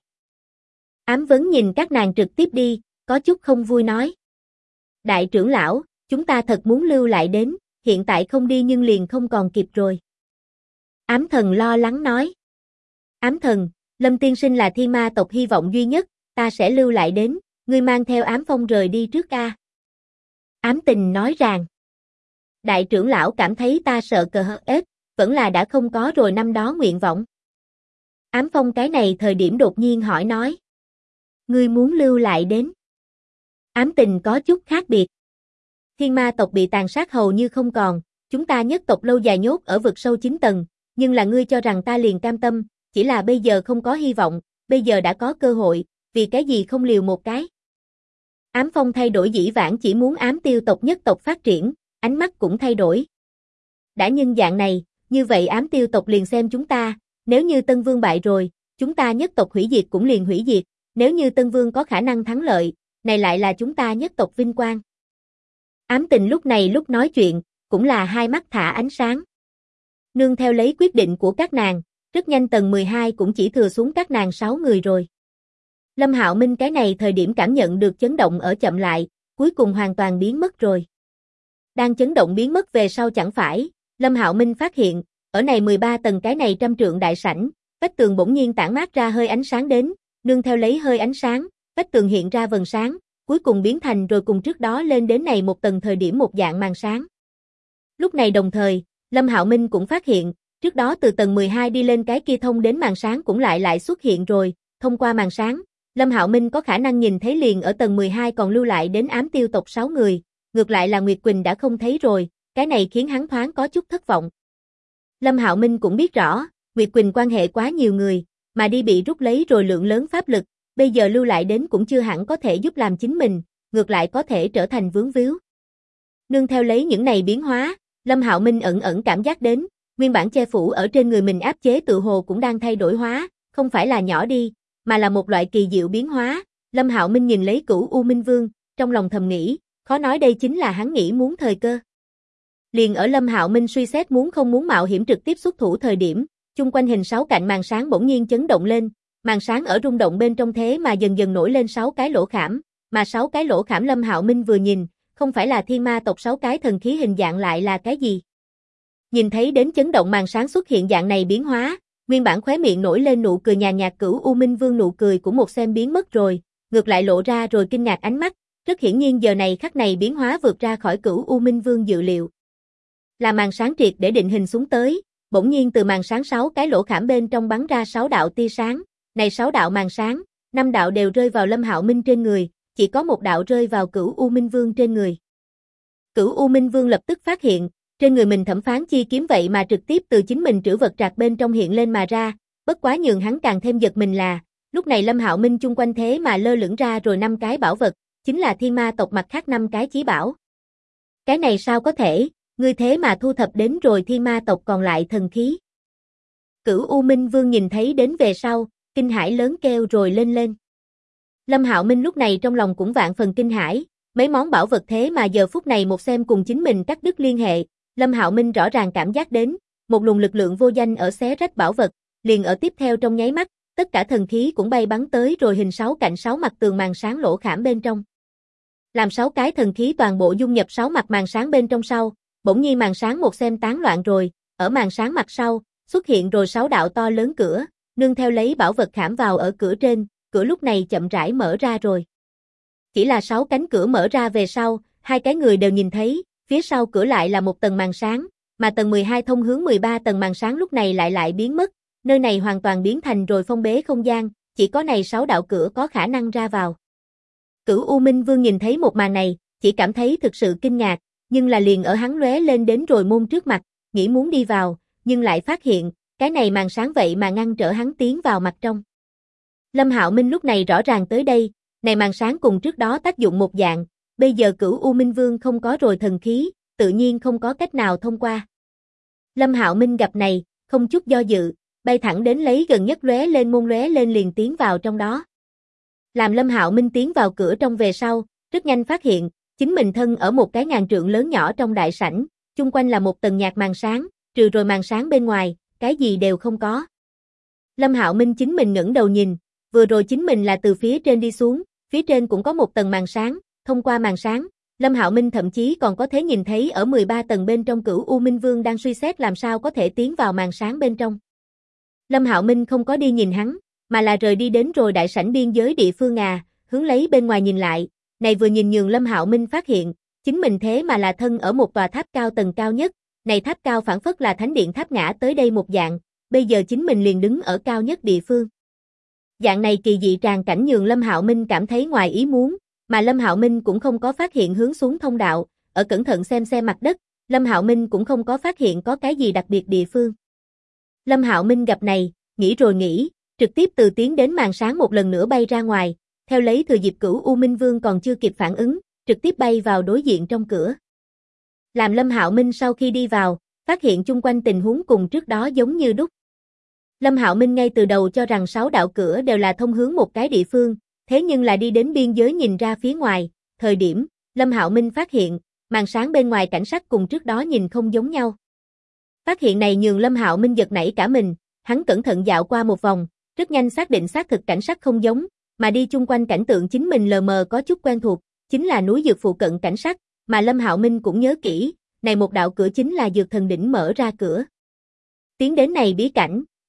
Ám Vấn nhìn các nàng trực tiếp đi, có chút không vui nói. "Đại trưởng lão, chúng ta thật muốn lưu lại đến, hiện tại không đi nhưng liền không còn kịp rồi." Ám Thần lo lắng nói. "Ám Thần, Lâm tiên sinh là thiên ma tộc hy vọng duy nhất, ta sẽ lưu lại đến, ngươi mang theo Ám Phong rời đi trước a." Ám Tình nói rằng. "Đại trưởng lão cảm thấy ta sợ cờ hờ ếch, vẫn là đã không có rồi năm đó nguyện vọng." Ám Phong cái này thời điểm đột nhiên hỏi nói. "Ngươi muốn lưu lại đến?" Ám Tình có chút khác biệt. Thiên ma tộc bị tàn sát hầu như không còn, chúng ta nhất tộc lâu dài nhốt ở vực sâu 9 tầng, nhưng là ngươi cho rằng ta liền cam tâm, chỉ là bây giờ không có hy vọng, bây giờ đã có cơ hội, vì cái gì không liều một cái? Ám Phong thay đổi dĩ vãng chỉ muốn Ám Tiêu tộc nhất tộc phát triển, ánh mắt cũng thay đổi. Đã nhân dạng này, như vậy Ám Tiêu tộc liền xem chúng ta, nếu như Tân Vương bại rồi, chúng ta nhất tộc hủy diệt cũng liền hủy diệt, nếu như Tân Vương có khả năng thắng lợi, này lại là chúng ta nhất tộc vinh quang. Ám Tình lúc này lúc nói chuyện, cũng là hai mắt thả ánh sáng. Nương theo lấy quyết định của các nàng, rất nhanh tầng 12 cũng chỉ thừa xuống các nàng 6 người rồi. Lâm Hạo Minh cái này thời điểm cảm nhận được chấn động ở chậm lại, cuối cùng hoàn toàn biến mất rồi. Đang chấn động biến mất về sau chẳng phải, Lâm Hạo Minh phát hiện, ở này 13 tầng cái này trăm trượng đại sảnh, vách tường bỗng nhiên tản mát ra hơi ánh sáng đến, nương theo lấy hơi ánh sáng, vách tường hiện ra vầng sáng, cuối cùng biến thành rồi cùng trước đó lên đến này một tầng thời điểm một dạng màn sáng. Lúc này đồng thời, Lâm Hạo Minh cũng phát hiện, trước đó từ tầng 12 đi lên cái kia thông đến màn sáng cũng lại xuất hiện rồi, thông qua màn sáng, Lâm Hạo Minh có khả năng nhìn thấy liền ở tầng 12 còn lưu lại đến ám tiêu tộc 6 người, ngược lại là Nguyệt Quỳnh đã không thấy rồi, cái này khiến hắn thoáng có chút thất vọng. Lâm Hạo Minh cũng biết rõ, Nguyệt Quỳnh quan hệ quá nhiều người, mà đi bị rút lấy rồi lượng lớn pháp lực, bây giờ lưu lại đến cũng chưa hẳn có thể giúp làm chính mình, ngược lại có thể trở thành vướng víu. Nương theo lấy những này biến hóa, Lâm Hạo Minh ẩn cảm giác đến, nguyên bản che phủ ở trên người mình áp chế tự hồ cũng đang thay đổi hóa, không phải là nhỏ đi, mà là một loại kỳ diệu biến hóa. Lâm Hạo Minh nhìn lấy Cửu U Minh Vương, trong lòng thầm nghĩ, khó nói đây chính là hắn nghĩ muốn thời cơ. Liền ở Lâm Hạo Minh suy xét muốn không muốn mạo hiểm trực tiếp xuất thủ thời điểm, chung quanh hình 6 cạnh màn sáng bỗng nhiên chấn động lên, màn sáng ở rung động bên trong thế mà dần dần nổi lên 6 cái lỗ khảm, mà 6 cái lỗ khảm Lâm Hạo Minh vừa nhìn, không phải là thiên ma tộc 6 cái thần khí hình dạng lại là cái gì? Nhìn thấy đến chấn động màn sáng xuất hiện dạng này biến hóa, nguyên bản khóe miệng nổi lên nụ cười nhàn nhạt Cửu U Minh Vương nụ cười cũng một xem biến mất rồi, ngược lại lộ ra rồi kinh ngạc ánh mắt, rất hiển nhiên giờ này khắc này biến hóa vượt ra khỏi Cửu U Minh Vương dự liệu. Là màn sáng triệt để định hình xuống tới, bỗng nhiên từ màn sáng 6 cái lỗ khảm bên trong bắn ra 6 đạo tia sáng, này 6 đạo màn sáng, 5 đạo đều rơi vào Lâm Hạo Minh trên người, chỉ có một đạo rơi vào Cửu U Minh Vương trên người. Cửu U Minh Vương lập tức phát hiện, trên người mình thẩm phán chi kiếm vậy mà trực tiếp từ chính mình trữ vật trạc bên trong hiện lên mà ra, bất quá nhường hắn càng thêm giật mình là, lúc này Lâm Hạo Minh chung quanh thế mà lơ lửng ra rồi 5 cái bảo vật, chính là thiên ma tộc mặt khác 5 cái chí bảo. Cái này sao có thể, ngươi thế mà thu thập đến rồi thiên ma tộc còn lại thần khí. Cửu U Minh Vương nhìn thấy đến về sau, kinh hãi lớn kêu rồi lên. Lâm Hạo Minh lúc này trong lòng cũng vạn phần kinh hãi, mấy món bảo vật thế mà giờ phút này một xem cùng chính mình cắt đứt liên hệ, Lâm Hạo Minh rõ ràng cảm giác đến, một luồng lực lượng vô danh ở xé rách bảo vật, liền ở tiếp theo trong nháy mắt, tất cả thần khí cũng bay bắn tới rồi hình 6 cạnh 6 mặt tường màn sáng lỗ khảm bên trong. Làm 6 cái thần khí toàn bộ dung nhập 6 mặt màn sáng bên trong sau, bỗng nhiên màn sáng một xem tán loạn rồi, ở màn sáng mặt sau, xuất hiện rồi 6 đạo to lớn cửa, nương theo lấy bảo vật khảm vào ở cửa trên, cửa lúc này chậm rãi mở ra rồi. Chỉ là 6 cánh cửa mở ra về sau, hai cái người đều nhìn thấy, phía sau cửa lại là một tầng màn sáng, mà tầng 12 thông hướng 13 tầng màn sáng lúc này lại biến mất, nơi này hoàn toàn biến thành rồi phong bế không gian, chỉ có này 6 đạo cửa có khả năng ra vào. Cửu U Minh Vương nhìn thấy một màn này, chỉ cảm thấy thực sự kinh ngạc, nhưng là liền ở hắn lóe lên đến rồi môn trước mặt, nghĩ muốn đi vào, nhưng lại phát hiện, cái này màn sáng vậy mà ngăn trở hắn tiến vào mặt trong. Lâm Hạo Minh lúc này rõ ràng tới đây, này màn sáng cùng trước đó tác dụng một dạng, bây giờ Cửu U Minh Vương không có rồi thần khí, tự nhiên không có cách nào thông qua. Lâm Hạo Minh gặp này, không chút do dự, bay thẳng đến lấy gần nhất lóe lên môn lóe lên liền tiến vào trong đó. Làm Lâm Hạo Minh tiến vào cửa trong về sau, rất nhanh phát hiện, chính mình thân ở một cái ngàn trượng lớn nhỏ trong đại sảnh, chung quanh là một tầng nhạt màn sáng, trừ rồi màn sáng bên ngoài, cái gì đều không có. Lâm Hạo Minh chính mình ngẩng đầu nhìn, vừa rồi chính mình là từ phía trên đi xuống, phía trên cũng có một tầng màn sáng, thông qua màn sáng, Lâm Hạo Minh thậm chí còn có thể nhìn thấy ở 13 tầng bên trong Cửu U Minh Vương đang suy xét làm sao có thể tiến vào màn sáng bên trong. Lâm Hạo Minh không có đi nhìn hắn, mà là rời đi đến rồi đại sảnh biên giới địa phương hướng lấy bên ngoài nhìn lại, này vừa nhìn nhường Lâm Hạo Minh phát hiện, chính mình thế mà là thân ở một tòa tháp cao tầng cao nhất, này tháp cao phảng phất là thánh điện tháp ngã tới đây một dạng, bây giờ chính mình liền đứng ở cao nhất địa phương. Dạng này kỳ dị tràng cảnh nhường Lâm Hạo Minh cảm thấy ngoài ý muốn, mà Lâm Hạo Minh cũng không có phát hiện hướng xuống thông đạo, ở cẩn thận xem mặt đất, Lâm Hạo Minh cũng không có phát hiện có cái gì đặc biệt địa phương. Lâm Hạo Minh gặp này, nghĩ rồi nghĩ, trực tiếp từ tiến đến màn sáng một lần nữa bay ra ngoài, theo lấy thừa dịp Cửu U Minh Vương còn chưa kịp phản ứng, trực tiếp bay vào đối diện trong cửa. Làm Lâm Hạo Minh sau khi đi vào, phát hiện chung quanh tình huống cùng trước đó giống như đúc. Lâm Hạo Minh ngay từ đầu cho rằng 6 đạo cửa đều là thông hướng một cái địa phương, thế nhưng là đi đến biên giới nhìn ra phía ngoài, thời điểm, Lâm Hạo Minh phát hiện, màn sáng bên ngoài cảnh sắc cùng trước đó nhìn không giống nhau. Phát hiện này nhường Lâm Hạo Minh giật nảy cả mình, hắn cẩn thận dạo qua một vòng, rất nhanh xác định xác thực cảnh sắc không giống, mà đi chung quanh cảnh tượng chính mình lờ mờ có chút quen thuộc, chính là núi dược phụ cận cảnh sắc, mà Lâm Hạo Minh cũng nhớ kỹ, này một đạo cửa chính là dược thần đỉnh mở ra cửa. Tiến đến này bí cảnh,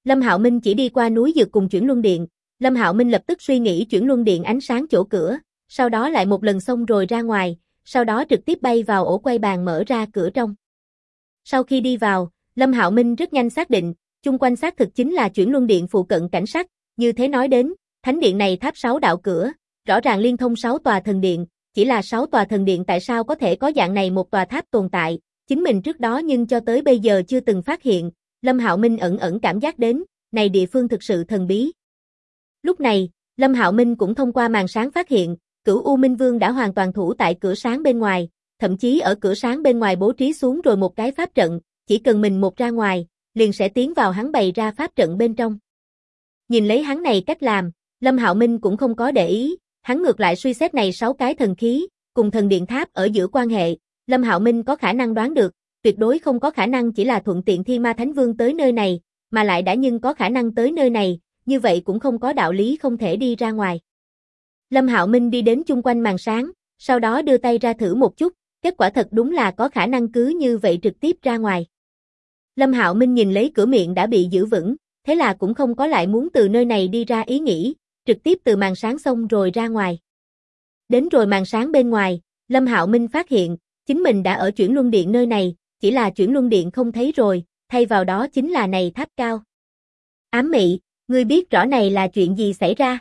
Lâm Hạo Minh chỉ đi qua núi dược cùng chuyển luân điện, Lâm Hạo Minh lập tức suy nghĩ chuyển luân điện ánh sáng chỗ cửa, sau đó lại một lần xông rồi ra ngoài, sau đó trực tiếp bay vào ổ quay bàn mở ra cửa trong. Sau khi đi vào, Lâm Hạo Minh rất nhanh xác định, chung quanh xác thực chính là chuyển luân điện phụ cận cảnh sắc, như thế nói đến, thánh điện này tháp 6 đạo cửa, rõ ràng liên thông 6 tòa thần điện, chỉ là 6 tòa thần điện tại sao có thể có dạng này một tòa tháp tồn tại, chính mình trước đó nhưng cho tới bây giờ chưa từng phát hiện, Lâm Hạo Minh ẩn ẩn cảm giác đến, này địa phương thực sự thần bí. Lúc này, Lâm Hạo Minh cũng thông qua màn sáng phát hiện, Cửu U Minh Vương đã hoàn toàn thủ tại cửa sáng bên ngoài, thậm chí ở cửa sáng bên ngoài bố trí xuống rồi một cái pháp trận, chỉ cần mình một ra ngoài, liền sẽ tiến vào hắn bày ra pháp trận bên trong. Nhìn lấy hắn này cách làm, Lâm Hạo Minh cũng không có để ý, hắn ngược lại suy xét này 6 cái thần khí, cùng thần điện tháp ở giữa quan hệ, Lâm Hạo Minh có khả năng đoán được, tuyệt đối không có khả năng chỉ là thuận tiện Thiên Ma Thánh Vương tới nơi này, mà lại đã nhưng có khả năng tới nơi này, như vậy cũng không có đạo lý không thể đi ra ngoài. Lâm Hạo Minh đi đến chung quanh màn sáng, sau đó đưa tay ra thử một chút, kết quả thật đúng là có khả năng cứ như vậy trực tiếp ra ngoài. Lâm Hạo Minh nhìn lấy cửa miệng đã bị giữ vững, thế là cũng không có lại muốn từ nơi này đi ra ý nghĩ, trực tiếp từ màn sáng xông rồi ra ngoài. Đến rồi màn sáng bên ngoài, Lâm Hạo Minh phát hiện, chính mình đã ở chuyển luân điện nơi này, chỉ là chuyển luân điện không thấy rồi, thay vào đó chính là này tháp cao. Ám Mị, ngươi biết rõ này là chuyện gì xảy ra?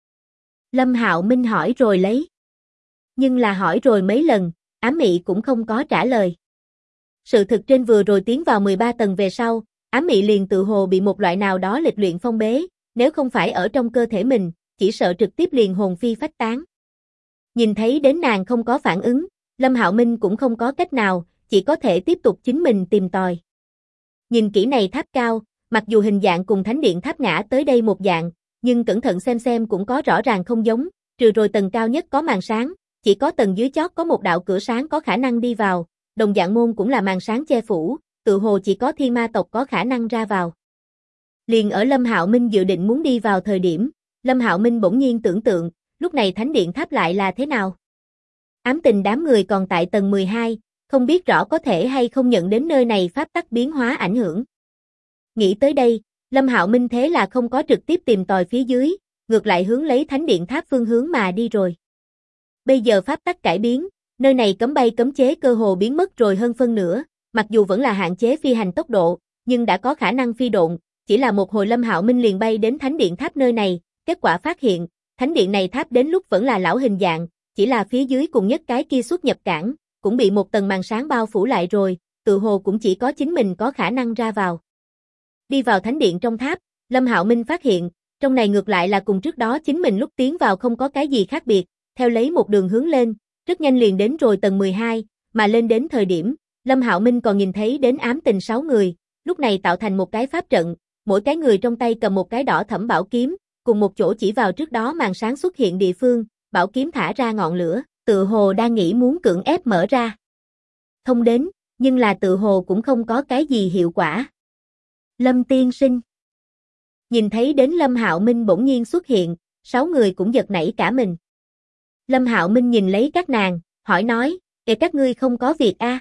Lâm Hạo Minh hỏi rồi lấy. Nhưng là hỏi rồi mấy lần, Ám Mị cũng không có trả lời. Sự thực trên vừa rồi tiến vào 13 tầng về sau, Ám Mị liền tự hồ bị một loại nào đó lịch luyện phong bế, nếu không phải ở trong cơ thể mình, chỉ sợ trực tiếp liền hồn phi phách tán. Nhìn thấy đến nàng không có phản ứng, Lâm Hạo Minh cũng không có cách nào, chỉ có thể tiếp tục chính mình tìm tòi. Nhìn kỹ này tháp cao, mặc dù hình dạng cùng thánh điện tháp ngã tới đây một dạng, nhưng cẩn thận xem cũng có rõ ràng không giống, trừ rồi tầng cao nhất có màn sáng, chỉ có tầng dưới chót có một đạo cửa sáng có khả năng đi vào, đồng dạng môn cũng là màn sáng che phủ, tự hồ chỉ có thiên ma tộc có khả năng ra vào. Liền ở Lâm Hạo Minh dự định muốn đi vào thời điểm, Lâm Hạo Minh bỗng nhiên tưởng tượng, lúc này thánh điện tháp lại là thế nào? Ám Tình đám người còn tại tầng 12, không biết rõ có thể hay không nhận đến nơi này pháp tắc biến hóa ảnh hưởng. Nghĩ tới đây, Lâm Hạo Minh thế là không có trực tiếp tìm tòi phía dưới, ngược lại hướng lấy thánh điện tháp phương hướng mà đi rồi. Bây giờ pháp tắc cải biến, nơi này cấm bay cấm chế cơ hồ biến mất rồi hơn phân nửa, mặc dù vẫn là hạn chế phi hành tốc độ, nhưng đã có khả năng phi độn, chỉ là một hồi Lâm Hạo Minh liền bay đến thánh điện tháp nơi này, kết quả phát hiện, thánh điện này tháp đến lúc vẫn là lão hình dạng, chỉ là phía dưới cùng nhất cái kia xuất nhập cảng, cũng bị một tầng màn sáng bao phủ lại rồi, tự hồ cũng chỉ có chính mình có khả năng ra vào. Đi vào thánh điện trong tháp, Lâm Hạo Minh phát hiện, trong này ngược lại là cùng trước đó chính mình lúc tiến vào không có cái gì khác biệt, theo lấy một đường hướng lên, rất nhanh liền đến rồi tầng 12, mà lên đến thời điểm, Lâm Hạo Minh còn nhìn thấy đến Ám Tình 6 người, lúc này tạo thành một cái pháp trận, mỗi cái người trong tay cầm một cái đỏ thẫm bảo kiếm, cùng một chỗ chỉ vào trước đó màn sáng xuất hiện địa phương, bảo kiếm thả ra ngọn lửa, tự hồ đang nghĩ muốn cưỡng ép mở ra. Thông đến, nhưng là tự hồ cũng không có cái gì hiệu quả. Lâm tiên sinh. Nhìn thấy đến Lâm Hạo Minh bỗng nhiên xuất hiện, 6 người cũng giật nảy cả mình. Lâm Hạo Minh nhìn lấy các nàng, hỏi nói, các ngươi không có việc a?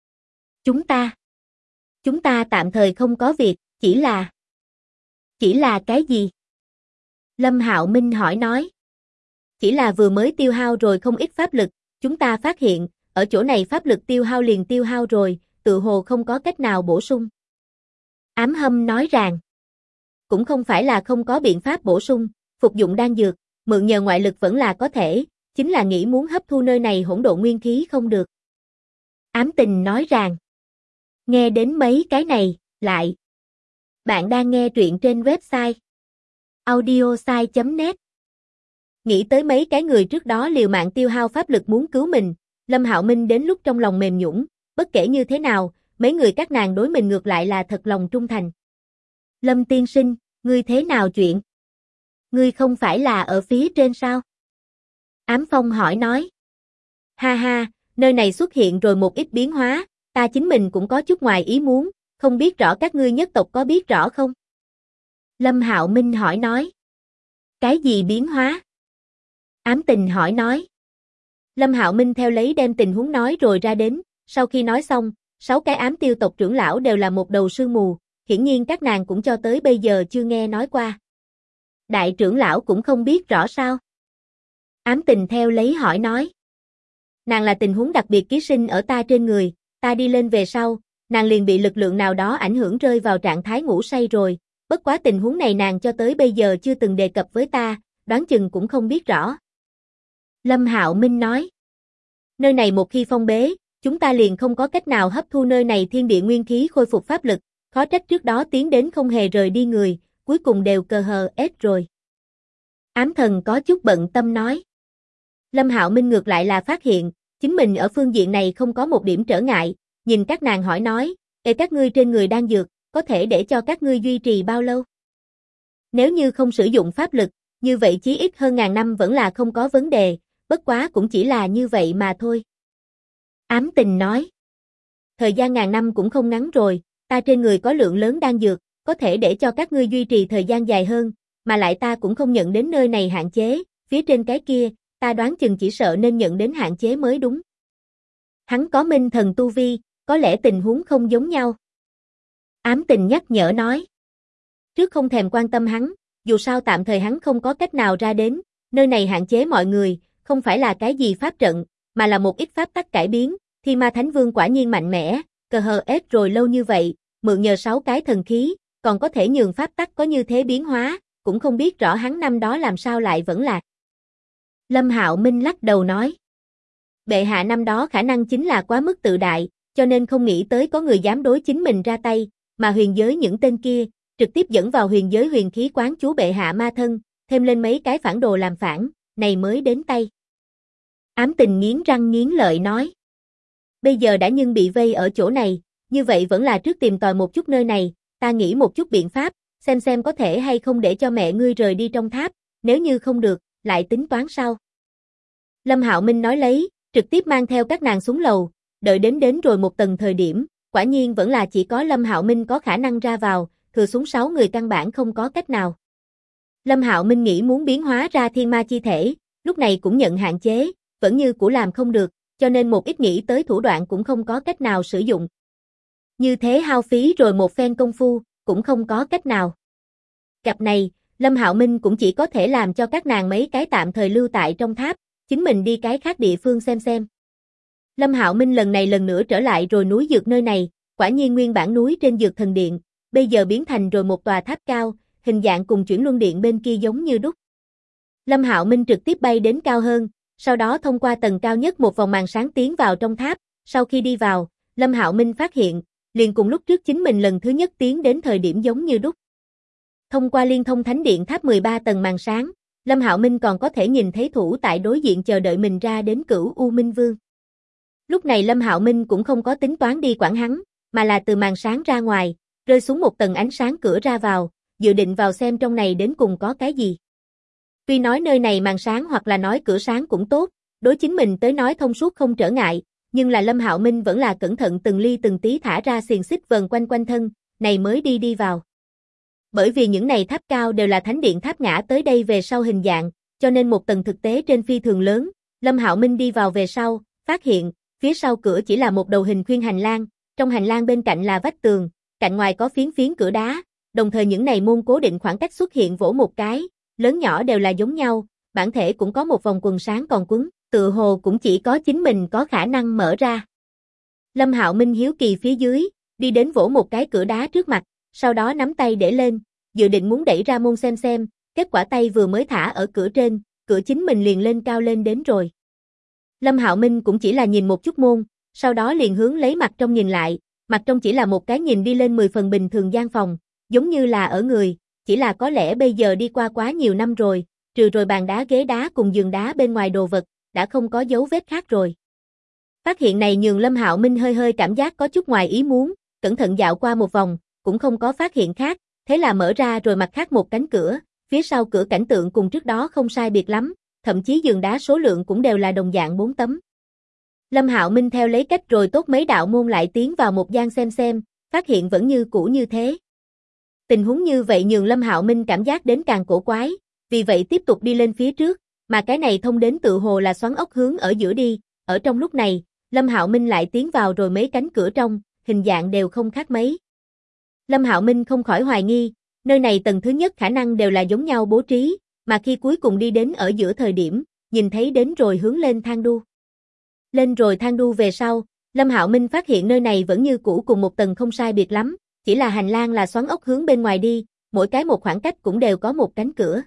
Chúng ta tạm thời không có việc, chỉ là cái gì? Lâm Hạo Minh hỏi nói. Chỉ là vừa mới tiêu hao rồi không ít pháp lực, chúng ta phát hiện, ở chỗ này pháp lực tiêu hao liền tiêu hao rồi, tự hồ không có cách nào bổ sung. Ám Hâm nói rằng, cũng không phải là không có biện pháp bổ sung, phục dụng đan dược, mượn nhờ ngoại lực vẫn là có thể, chính là nghĩ muốn hấp thu nơi này hỗn độn nguyên khí không được. Ám Tình nói rằng, nghe đến mấy cái này, lại. Bạn đang nghe truyện trên website audiosai.net. Nghĩ tới mấy cái người trước đó liều mạng tiêu hao pháp lực muốn cứu mình, Lâm Hạo Minh đến lúc trong lòng mềm nhũn, bất kể như thế nào, mấy người các nàng đối mình ngược lại là thật lòng trung thành. Lâm tiên sinh, ngươi thế nào chuyện? Ngươi không phải là ở phía trên sao? Ám Phong hỏi nói. Ha ha, nơi này xuất hiện rồi một ít biến hóa, ta chính mình cũng có chút ngoài ý muốn, không biết rõ các ngươi nhất tộc có biết rõ không? Lâm Hạo Minh hỏi nói. Cái gì biến hóa? Ám Tình hỏi nói. Lâm Hạo Minh theo lấy đem tình huống nói rồi ra đến, sau khi nói xong, 6 cái ám tiêu tộc trưởng lão đều là một đầu sương mù, hiển nhiên các nàng cũng cho tới bây giờ chưa nghe nói qua. Đại trưởng lão cũng không biết rõ sao? Ám Tình theo lấy hỏi nói. Nàng là tình huống đặc biệt ký sinh ở ta trên người, ta đi lên về sau, nàng liền bị lực lượng nào đó ảnh hưởng rơi vào trạng thái ngủ say rồi, bất quá tình huống này nàng cho tới bây giờ chưa từng đề cập với ta, đoán chừng cũng không biết rõ. Lâm Hạo Minh nói. Nơi này một khi phong bế, chúng ta liền không có cách nào hấp thu nơi này thiên địa nguyên khí khôi phục pháp lực, khó trách trước đó tiến đến không hề rời đi người, cuối cùng đều cờ hờ ết rồi. Ám Thần có chút bận tâm nói. Lâm Hạo Minh ngược lại là phát hiện, chính mình ở phương diện này không có một điểm trở ngại, nhìn các nàng hỏi nói, các ngươi trên người đang dược, có thể để cho các ngươi duy trì bao lâu? Nếu như không sử dụng pháp lực, như vậy chí ít hơn ngàn năm vẫn là không có vấn đề, bất quá cũng chỉ là như vậy mà thôi. Ám Tình nói. Thời gian ngàn năm cũng không ngắn rồi, ta trên người có lượng lớn đan dược, có thể để cho các ngươi duy trì thời gian dài hơn, mà lại ta cũng không nhận đến nơi này hạn chế, phía trên cái kia, ta đoán chừng chỉ sợ nên nhận đến hạn chế mới đúng. Hắn có minh thần tu vi, có lẽ tình huống không giống nhau. Ám Tình nhắc nhở nói. Trước không thèm quan tâm hắn, dù sao tạm thời hắn không có cách nào ra đến, nơi này hạn chế mọi người, không phải là cái gì pháp trận, mà là một ít pháp tắc cải biến, Thi Ma Thánh Vương quả nhiên mạnh mẽ, cờ hờ ết rồi lâu như vậy, mượn nhờ 6 cái thần khí, còn có thể nhường pháp tắc có như thế biến hóa, cũng không biết rõ hắn năm đó làm sao lại vẫn lạc. Lâm Hạo Minh lắc đầu nói. Bệ hạ năm đó khả năng chính là quá mức tự đại, cho nên không nghĩ tới có người dám đối chính mình ra tay, mà huyền giới những tên kia, trực tiếp dẫn vào huyền giới huyền khí quán chú bệ hạ ma thân, thêm lên mấy cái phản đồ làm phản, này mới đến tay. Ám Tình nghiến răng nghiến lợi nói. Bây giờ đã nhưng bị vây ở chỗ này, như vậy vẫn là trước tìm tòi một chút nơi này, ta nghĩ một chút biện pháp, xem có thể hay không để cho mẹ ngươi rời đi trong tháp, nếu như không được, lại tính toán sau. Lâm Hạo Minh nói lấy, trực tiếp mang theo các nàng xuống lầu, đợi đến rồi một tầng thời điểm, quả nhiên vẫn là chỉ có Lâm Hạo Minh có khả năng ra vào, thừa xuống 6 người căn bản không có cách nào. Lâm Hạo Minh nghĩ muốn biến hóa ra thiên ma chi thể, lúc này cũng nhận hạn chế, vẫn như cũ làm không được, cho nên một ít nghĩ tới thủ đoạn cũng không có cách nào sử dụng. Như thế hao phí rồi một phen công phu, cũng không có cách nào. Cặp này, Lâm Hạo Minh cũng chỉ có thể làm cho các nàng mấy cái tạm thời lưu tại trong tháp, chính mình đi cái khác địa phương xem. Lâm Hạo Minh lần này lần nữa trở lại rồi núi dược nơi này, quả nhiên nguyên bản núi trên dược thần điện, bây giờ biến thành rồi một tòa tháp cao, hình dạng cùng chuyển luân điện bên kia giống như đúc. Lâm Hạo Minh trực tiếp bay đến cao hơn, sau đó thông qua tầng cao nhất một vòng màn sáng tiến vào trong tháp, sau khi đi vào, Lâm Hạo Minh phát hiện, liền cùng lúc trước chính mình lần thứ nhất tiến đến thời điểm giống như đúc. Thông qua liên thông thánh điện tháp 13 tầng màn sáng, Lâm Hạo Minh còn có thể nhìn thấy thủ tại đối diện chờ đợi mình ra đến Cửu U Minh Vương. Lúc này Lâm Hạo Minh cũng không có tính toán đi quản hắn, mà là từ màn sáng ra ngoài, rơi xuống một tầng ánh sáng cửa ra vào, dự định vào xem trong này đến cùng có cái gì. Tuy nói nơi này màn sáng hoặc là nói cửa sáng cũng tốt, đối chính mình tới nói thông suốt không trở ngại, nhưng là Lâm Hạo Minh vẫn là cẩn thận từng ly từng tí thả ra xiềng xích vần quanh thân, này mới đi vào. Bởi vì những này tháp cao đều là thánh điện tháp ngã tới đây về sau hình dạng, cho nên một tầng thực tế trên phi thường lớn, Lâm Hạo Minh đi vào về sau, phát hiện, phía sau cửa chỉ là một đầu hình khuyên hành lang, trong hành lang bên cạnh là vách tường, cạnh ngoài có phiến cửa đá, đồng thời những này môn cố định khoảng cách xuất hiện vỗ một cái, lớn nhỏ đều là giống nhau, bản thể cũng có một vòng quần sáng còn quấn, tựa hồ cũng chỉ có chính mình có khả năng mở ra. Lâm Hạo Minh hiếu kỳ phía dưới, đi đến vỗ một cái cửa đá trước mặt, sau đó nắm tay để lên, dự định muốn đẩy ra môn xem, kết quả tay vừa mới thả ở cửa trên, cửa chính mình liền lên cao lên đến rồi. Lâm Hạo Minh cũng chỉ là nhìn một chút môn, sau đó liền hướng lấy mặt trong nhìn lại, mặt trong chỉ là một cái nhìn đi lên 10 phần bình thường gian phòng, giống như là ở người, chỉ là có lẽ bây giờ đi qua quá nhiều năm rồi, trừ rồi bàn đá ghế đá cùng giường đá bên ngoài đồ vật, đã không có dấu vết khác rồi. Phát hiện này nhường Lâm Hạo Minh hơi cảm giác có chút ngoài ý muốn, cẩn thận dạo qua một vòng, cũng không có phát hiện khác, thế là mở ra rồi mặt khác một cánh cửa, phía sau cửa cảnh tượng cùng trước đó không sai biệt lắm, thậm chí giường đá số lượng cũng đều là đồng dạng 4 tấm. Lâm Hạo Minh theo lấy cách rồi tốt mấy đạo môn lại tiến vào một gian xem, phát hiện vẫn như cũ như thế. Tình huống như vậy nhường Lâm Hạo Minh cảm giác đến càng cổ quái, vì vậy tiếp tục đi lên phía trước, mà cái này thông đến tự hồ là xoắn ốc hướng ở giữa đi, ở trong lúc này, Lâm Hạo Minh lại tiến vào rồi mấy cánh cửa trong, hình dạng đều không khác mấy. Lâm Hạo Minh không khỏi hoài nghi, nơi này tầng thứ nhất khả năng đều là giống nhau bố trí, mà khi cuối cùng đi đến ở giữa thời điểm, nhìn thấy đến rồi hướng lên thang đu. Lên rồi thang đu về sau, Lâm Hạo Minh phát hiện nơi này vẫn như cũ cùng một tầng không sai biệt lắm, chỉ là hành lang là xoắn ốc hướng bên ngoài đi, mỗi cái một khoảng cách cũng đều có một cánh cửa.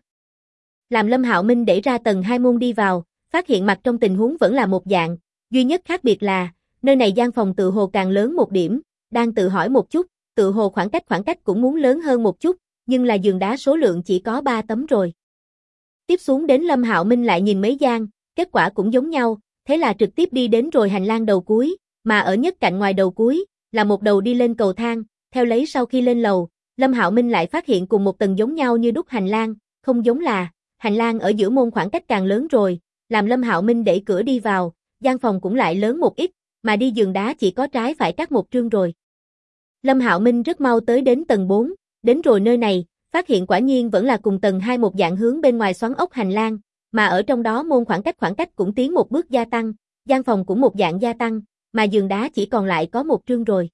Làm Lâm Hạo Minh đẩy ra tầng 2 môn đi vào, phát hiện mặt trong tình huống vẫn là một dạng, duy nhất khác biệt là, nơi này gian phòng tự hồ càng lớn một điểm, đang tự hỏi một chút, tự hồ khoảng cách cũng muốn lớn hơn một chút, nhưng là giường đá số lượng chỉ có 3 tấm rồi. Tiếp xuống đến Lâm Hạo Minh lại nhìn mấy gian, kết quả cũng giống nhau, thế là trực tiếp đi đến rồi hành lang đầu cuối, mà ở nhất cạnh ngoài đầu cuối, là một đầu đi lên cầu thang, theo lấy sau khi lên lầu, Lâm Hạo Minh lại phát hiện cùng một tầng giống nhau như đúc hành lang, không giống là, hành lang ở giữa môn khoảng cách càng lớn rồi, làm Lâm Hạo Minh đẩy cửa đi vào, gian phòng cũng lại lớn một ít, mà đi giường đá chỉ có trái phải cắt một trương rồi. Lâm Hạo Minh rất mau tới đến tầng 4, đến rồi nơi này, phát hiện quả nhiên vẫn là cùng tầng 2 một dạng hướng bên ngoài xoắn ốc hành lang, mà ở trong đó môn khoảng cách cũng tiến một bước gia tăng, gian phòng cũng một dạng gia tăng, mà giường đá chỉ còn lại có một trương rồi.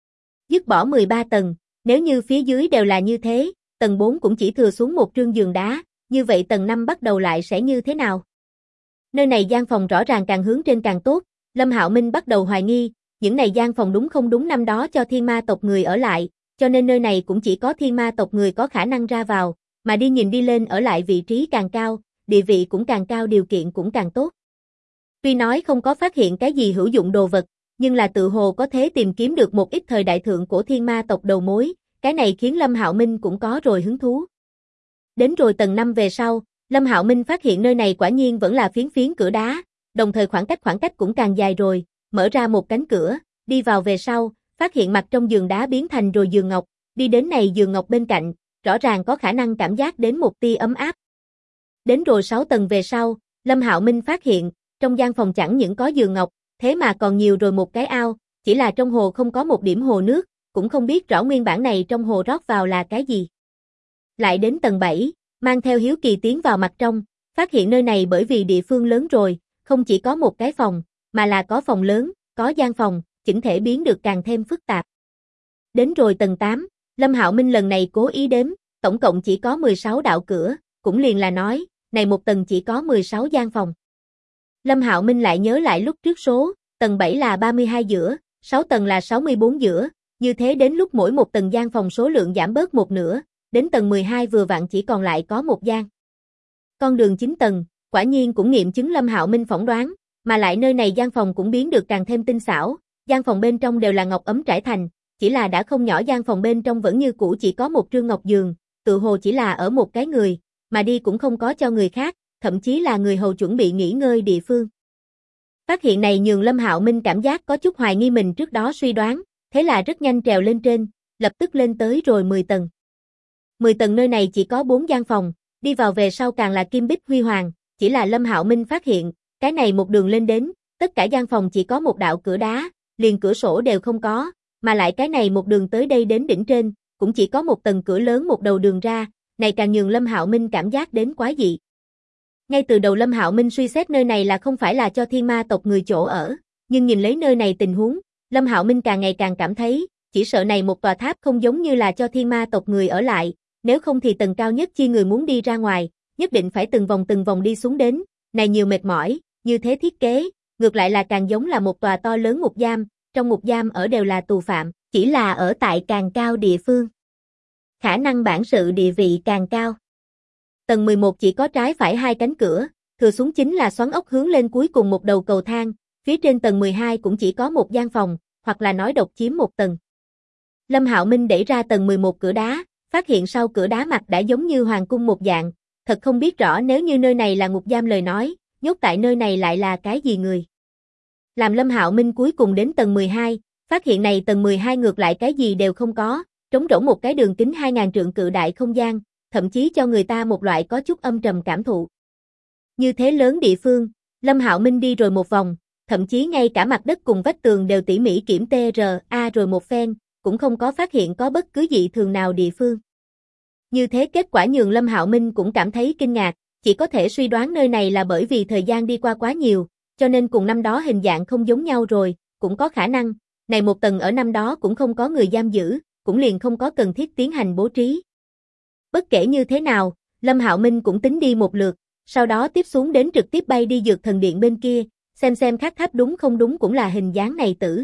Dứt bỏ 13 tầng, nếu như phía dưới đều là như thế, tầng 4 cũng chỉ thừa xuống một trương giường đá, như vậy tầng 5 bắt đầu lại sẽ như thế nào? Nơi này gian phòng rõ ràng càng hướng trên càng tốt, Lâm Hạo Minh bắt đầu hoài nghi, những này gian phòng đúng không đúng năm đó cho thiên ma tộc người ở lại, cho nên nơi này cũng chỉ có thiên ma tộc người có khả năng ra vào, mà đi nhìn đi lên ở lại vị trí càng cao, địa vị cũng càng cao, điều kiện cũng càng tốt. Tuy nói không có phát hiện cái gì hữu dụng đồ vật, nhưng là tự hồ có thể tìm kiếm được một ít thời đại thượng cổ thiên ma tộc đầu mối, cái này khiến Lâm Hạo Minh cũng có rồi hứng thú. Đến rồi tầng 5 về sau, Lâm Hạo Minh phát hiện nơi này quả nhiên vẫn là phiến phiến cửa đá, đồng thời khoảng cách cũng càng dài rồi, mở ra một cánh cửa, đi vào về sau, phát hiện mặt trong giường đá biến thành rồi giường ngọc, đi đến này giường ngọc bên cạnh, rõ ràng có khả năng cảm giác đến một tia ấm áp. Đến rồi 6 tầng về sau, Lâm Hạo Minh phát hiện, trong gian phòng chẳng những có giường ngọc, thế mà còn nhiều rồi một cái ao, chỉ là trong hồ không có một điểm hồ nước, cũng không biết rõ nguyên bản này trong hồ rót vào là cái gì. Lại đến tầng 7, mang theo hiếu kỳ tiến vào mặt trong, phát hiện nơi này bởi vì địa phương lớn rồi, không chỉ có một cái phòng, mà là có phòng lớn, có gian phòng, chỉnh thể biến được càng thêm phức tạp. Đến rồi tầng 8, Lâm Hạo Minh lần này cố ý đếm, tổng cộng chỉ có 16 đạo cửa, cũng liền là nói, này một tầng chỉ có 16 gian phòng. Lâm Hạo Minh lại nhớ lại lúc trước số, tầng 7 là 32 giữa, 6 tầng là 64 giữa, như thế đến lúc mỗi một tầng gian phòng số lượng giảm bớt một nửa, đến tầng 12 vừa vặn chỉ còn lại có một gian. Con đường 9 tầng, quả nhiên cũng nghiệm chứng Lâm Hạo Minh phỏng đoán, mà lại nơi này gian phòng cũng biến được càng thêm tinh xảo, gian phòng bên trong đều là ngọc ấm trải thành, chỉ là đã không nhỏ gian phòng bên trong vẫn như cũ chỉ có một trương ngọc giường, tự hồ chỉ là ở một cái người, mà đi cũng không có cho người khác, thậm chí là người hầu chuẩn bị nghỉ ngơi địa phương. Phát hiện này nhường Lâm Hạo Minh cảm giác có chút hoài nghi mình trước đó suy đoán, thế là rất nhanh trèo lên trên, lập tức lên tới rồi 10 tầng. 10 tầng nơi này chỉ có 4 gian phòng, đi vào về sau càng là kim bích huy hoàng, chỉ là Lâm Hạo Minh phát hiện, cái này một đường lên đến, tất cả gian phòng chỉ có một đạo cửa đá, liền cửa sổ đều không có, mà lại cái này một đường tới đây đến đỉnh trên, cũng chỉ có một tầng cửa lớn một đầu đường ra, này càng nhường Lâm Hạo Minh cảm giác đến quái dị. Ngay từ đầu Lâm Hạo Minh suy xét nơi này là không phải là cho thiên ma tộc người chỗ ở, nhưng nhìn lấy nơi này tình huống, Lâm Hạo Minh càng ngày càng cảm thấy, chỉ sợ này một tòa tháp không giống như là cho thiên ma tộc người ở lại, nếu không thì tầng cao nhất chi người muốn đi ra ngoài, nhất định phải từng vòng đi xuống đến, này nhiều mệt mỏi, như thế thiết kế, ngược lại là càng giống là một tòa to lớn ngục giam, trong ngục giam ở đều là tù phạm, chỉ là ở tại càng cao địa phương. Khả năng bản sự địa vị càng cao. Tầng 11 chỉ có trái phải hai cánh cửa, thừa xuống chính là xoắn ốc hướng lên cuối cùng một đầu cầu thang, phía trên tầng 12 cũng chỉ có một gian phòng, hoặc là nói độc chiếm một tầng. Lâm Hạo Minh đẩy ra tầng 11 cửa đá, phát hiện sau cửa đá mặt đã giống như hoàng cung một dạng, thật không biết rõ nếu như nơi này là ngục giam lời nói, nhốt tại nơi này lại là cái gì người. Làm Lâm Hạo Minh cuối cùng đến tầng 12, phát hiện này tầng 12 ngược lại cái gì đều không có, trống rỗng một cái đường kính 2000 trượng cự đại không gian, thậm chí cho người ta một loại có chút âm trầm cảm thụ. Như thế lớn địa phương, Lâm Hạo Minh đi rồi một vòng, thậm chí ngay cả mặt đất cùng vách tường đều tỉ mỉ kiểm TRA rồi một phen, cũng không có phát hiện có bất cứ dị thường nào địa phương. Như thế kết quả nhường Lâm Hạo Minh cũng cảm thấy kinh ngạc, chỉ có thể suy đoán nơi này là bởi vì thời gian đi qua quá nhiều, cho nên cùng năm đó hình dạng không giống nhau rồi, cũng có khả năng, này một tầng ở năm đó cũng không có người giam giữ, cũng liền không có cần thiết tiến hành bố trí. Bất kể như thế nào, Lâm Hạo Minh cũng tính đi một lượt, sau đó tiếp xuống đến trực tiếp bay đi Dược Thần Điện bên kia, xem khác tháp đúng không đúng cũng là hình dáng này tử.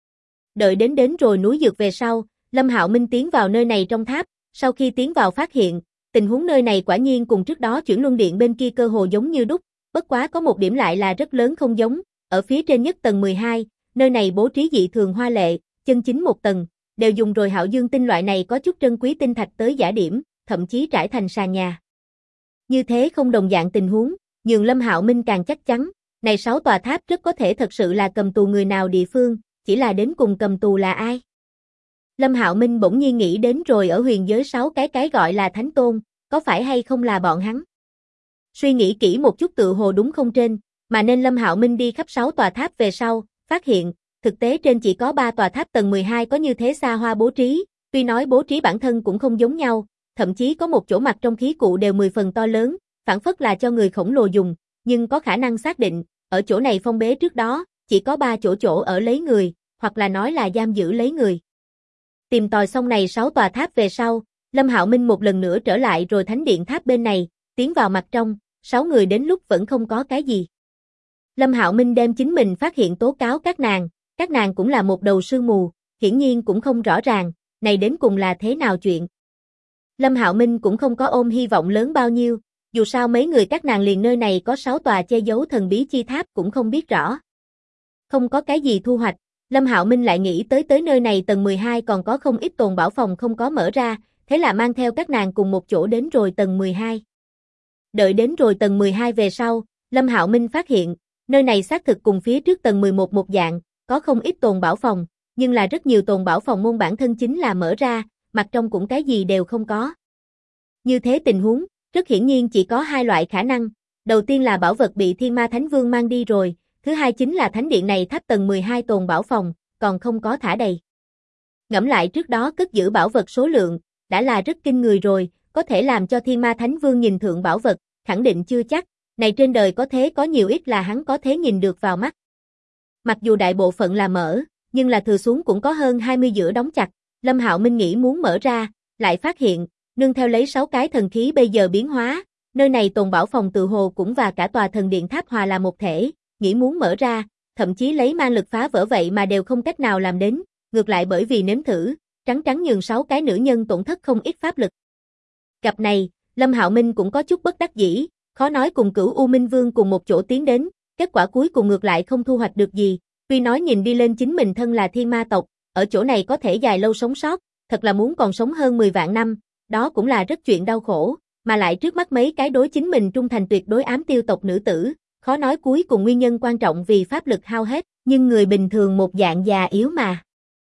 Đợi đến rồi núi Dược về sau, Lâm Hạo Minh tiến vào nơi này trong tháp, sau khi tiến vào phát hiện, tình huống nơi này quả nhiên cùng trước đó Chuyển Luân Điện bên kia cơ hồ giống như đúc, bất quá có một điểm lại là rất lớn không giống, ở phía trên nhất tầng 12, nơi này bố trí dị thường hoa lệ, chân chính một tầng, đều dùng rồi hạo dương tinh loại này có chút trân quý tinh thạch tới giả điểm, thậm chí trải thành sàn nhà. Như thế không đồng dạng tình huống, nhường Lâm Hạo Minh càng chắc chắn, này 6 tòa tháp rất có thể thật sự là cầm tù người nào địa phương, chỉ là đến cùng cầm tù là ai. Lâm Hạo Minh bỗng nhiên nghĩ đến rồi ở huyền giới 6 cái gọi là thánh tôn, có phải hay không là bọn hắn. Suy nghĩ kỹ một chút tự hồ đúng không trên, mà nên Lâm Hạo Minh đi khắp 6 tòa tháp về sau, phát hiện, thực tế trên chỉ có 3 tòa tháp tầng 12 có như thế xa hoa bố trí, tuy nói bố trí bản thân cũng không giống nhau, thậm chí có một chỗ mặt trong khí cụ đều 10 phần to lớn, phản phất là cho người khổng lồ dùng, nhưng có khả năng xác định, ở chỗ này phong bế trước đó, chỉ có 3 chỗ ở lấy người, hoặc là nói là giam giữ lấy người. Tìm tòi xong này 6 tòa tháp về sau, Lâm Hạo Minh một lần nữa trở lại rồi thánh điện tháp bên này, tiến vào mặt trong, 6 người đến lúc vẫn không có cái gì. Lâm Hạo Minh đem chính mình phát hiện tố cáo các nàng cũng là một đầu sương mù, hiển nhiên cũng không rõ ràng, này đến cùng là thế nào chuyện. Lâm Hạo Minh cũng không có ôm hy vọng lớn bao nhiêu, dù sao mấy người các nàng liền nơi này có 6 tòa che giấu thần bí chi tháp cũng không biết rõ. Không có cái gì thu hoạch, Lâm Hạo Minh lại nghĩ tới nơi này tầng 12 còn có không ít tồn bảo phòng không có mở ra, thế là mang theo các nàng cùng một chỗ đến rồi tầng 12. Đợi đến rồi tầng 12 về sau, Lâm Hạo Minh phát hiện, nơi này xác thực cùng phía trước tầng 11 một dạng, có không ít tồn bảo phòng, nhưng là rất nhiều tồn bảo phòng môn bản thân chính là mở ra, mặt trong cũng cái gì đều không có. Như thế tình huống, rất hiển nhiên chỉ có 2 loại khả năng, đầu tiên là bảo vật bị Thiên Ma Thánh Vương mang đi rồi, thứ hai chính là thánh điện này tháp tầng 12 tồn bảo phòng, còn không có thả đầy. Ngẫm lại trước đó cất giữ bảo vật số lượng, đã là rất kinh người rồi, có thể làm cho Thiên Ma Thánh Vương nhìn thượng bảo vật, khẳng định chưa chắc, này trên đời có thế có nhiều ít là hắn có thế nhìn được vào mắt. Mặc dù đại bộ phận là mở, nhưng là thừa xuống cũng có hơn 20 giữa đóng chặt, Lâm Hạo Minh nghĩ muốn mở ra, lại phát hiện, nương theo lấy 6 cái thần khí bây giờ biến hóa, nơi này tồn bảo phòng tự hồ cũng và cả tòa thần điện tháp hòa là một thể, nghĩ muốn mở ra, thậm chí lấy mang lực phá vỡ vậy mà đều không cách nào làm đến, ngược lại bởi vì nếm thử, trắng nhường 6 cái nữ nhân tổn thất không ít pháp lực. Cặp này, Lâm Hạo Minh cũng có chút bất đắc dĩ, khó nói cùng Cửu U Minh Vương cùng một chỗ tiến đến, kết quả cuối cùng ngược lại không thu hoạch được gì, tuy nói nhìn đi lên chính mình thân là thiên ma tộc, ở chỗ này có thể dài lâu sống sót, thật là muốn còn sống hơn 10 vạn năm, đó cũng là rất chuyện đau khổ, mà lại trước mắt mấy cái đối chính mình trung thành tuyệt đối ám tiêu tộc nữ tử, khó nói cuối cùng nguyên nhân quan trọng vì pháp lực hao hết, nhưng người bình thường một dạng già yếu mà.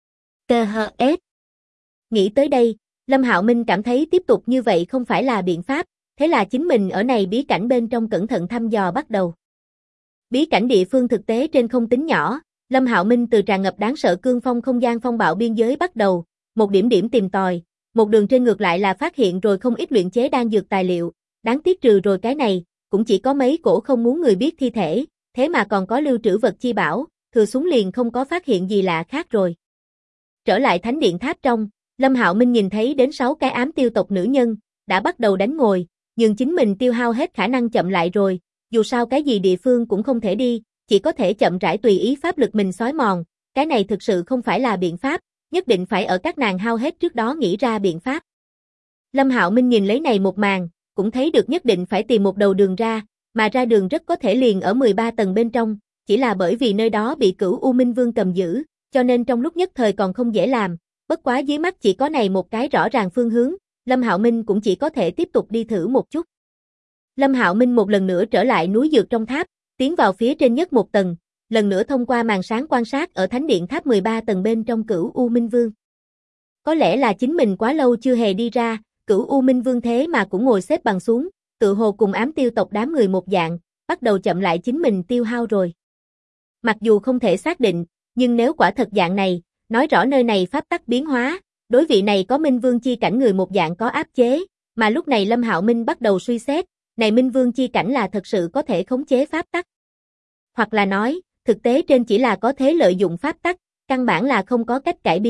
THS. Nghĩ tới đây, Lâm Hạo Minh cảm thấy tiếp tục như vậy không phải là biện pháp, thế là chính mình ở này bí cảnh bên trong cẩn thận thăm dò bắt đầu. Bí cảnh địa phương thực tế trên không tính nhỏ, Lâm Hạo Minh từ tràn ngập đáng sợ cương phong không gian phong bạo biên giới bắt đầu, một điểm điểm tìm tòi, một đường trên ngược lại là phát hiện rồi không ít luyện chế đan dược tài liệu, đáng tiếc trừ rồi cái này, cũng chỉ có mấy cổ không muốn người biết thi thể, thế mà còn có lưu trữ vật chi bảo, thừa xuống liền không có phát hiện gì lạ khác rồi. Trở lại thánh điện tháp trong, Lâm Hạo Minh nhìn thấy đến 6 cái ám tiêu tộc nữ nhân, đã bắt đầu đánh ngồi, nhưng chính mình tiêu hao hết khả năng chậm lại rồi, dù sao cái gì địa phương cũng không thể đi, chỉ có thể chậm rãi tùy ý pháp lực mình xói mòn, cái này thực sự không phải là biện pháp, nhất định phải ở các nàng hao hết trước đó nghĩ ra biện pháp. Lâm Hạo Minh nhìn lấy này một màn, cũng thấy được nhất định phải tìm một đầu đường ra, mà ra đường rất có thể liền ở 13 tầng bên trong, chỉ là bởi vì nơi đó bị Cửu U Minh Vương cầm giữ, cho nên trong lúc nhất thời còn không dễ làm, bất quá dưới mắt chỉ có này một cái rõ ràng phương hướng, Lâm Hạo Minh cũng chỉ có thể tiếp tục đi thử một chút. Lâm Hạo Minh một lần nữa trở lại núi dược trong tháp, tiến vào phía trên nhất một tầng, lần nữa thông qua màn sáng quan sát ở thánh điện tháp 13 tầng bên trong Cửu U Minh Vương. Có lẽ là chính mình quá lâu chưa hề đi ra, Cửu U Minh Vương thế mà cũng ngồi xếp bằng xuống, tự hồ cùng ám tiêu tộc đám người một dạng, bắt đầu chậm lại chính mình tiêu hao rồi. Mặc dù không thể xác định, nhưng nếu quả thật dạng này, nói rõ nơi này pháp tắc biến hóa, đối vị này có Minh Vương chi cảnh người một dạng có áp chế, mà lúc này Lâm Hạo Minh bắt đầu suy xét, này Minh Vương chi cảnh là thật sự có thể khống chế pháp tắc. Hoặc là nói, thực tế trên chỉ là có thế lợi dụng pháp tắc, căn bản là không có cách cải biến,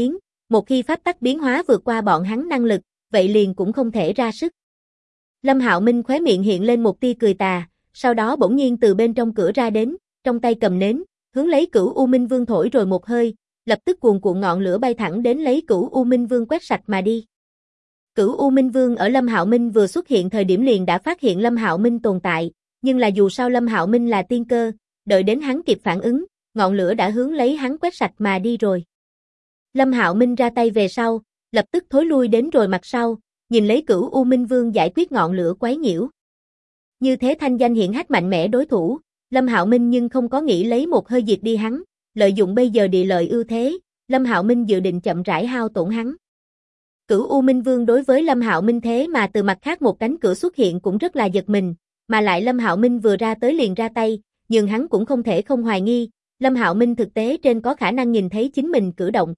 một khi pháp tắc biến hóa vượt qua bọn hắn năng lực, vậy liền cũng không thể ra sức. Lâm Hạo Minh khóe miệng hiện lên một tia cười tà, sau đó bỗng nhiên từ bên trong cửa ra đến, trong tay cầm nến, hướng lấy Cửu U Minh Vương thổi rồi một hơi, lập tức cuồn cuộn ngọn lửa bay thẳng đến lấy Cửu U Minh Vương quét sạch mà đi. Cửu U Minh Vương ở Lâm Hạo Minh vừa xuất hiện thời điểm liền đã phát hiện Lâm Hạo Minh tồn tại, nhưng là dù sao Lâm Hạo Minh là tiên cơ, đợi đến hắn kịp phản ứng, ngọn lửa đã hướng lấy hắn quét sạch mà đi rồi. Lâm Hạo Minh ra tay về sau, lập tức thối lui đến rồi mặt sau, nhìn lấy Cửu U Minh Vương giải quyết ngọn lửa quấy nhiễu. Như thế thanh danh hiển hách mạnh mẽ đối thủ, Lâm Hạo Minh nhưng không có nghĩ lấy một hơi diệt đi hắn, lợi dụng bây giờ địa lợi ưu thế, Lâm Hạo Minh dự định chậm rãi hao tổn hắn. Cửu U Minh Vương đối với Lâm Hạo Minh thế mà từ mặt khác một cánh cửa xuất hiện cũng rất là giật mình, mà lại Lâm Hạo Minh vừa ra tới liền ra tay, nhưng hắn cũng không thể không hoài nghi, Lâm Hạo Minh thực tế trên có khả năng nhìn thấy chính mình cử động.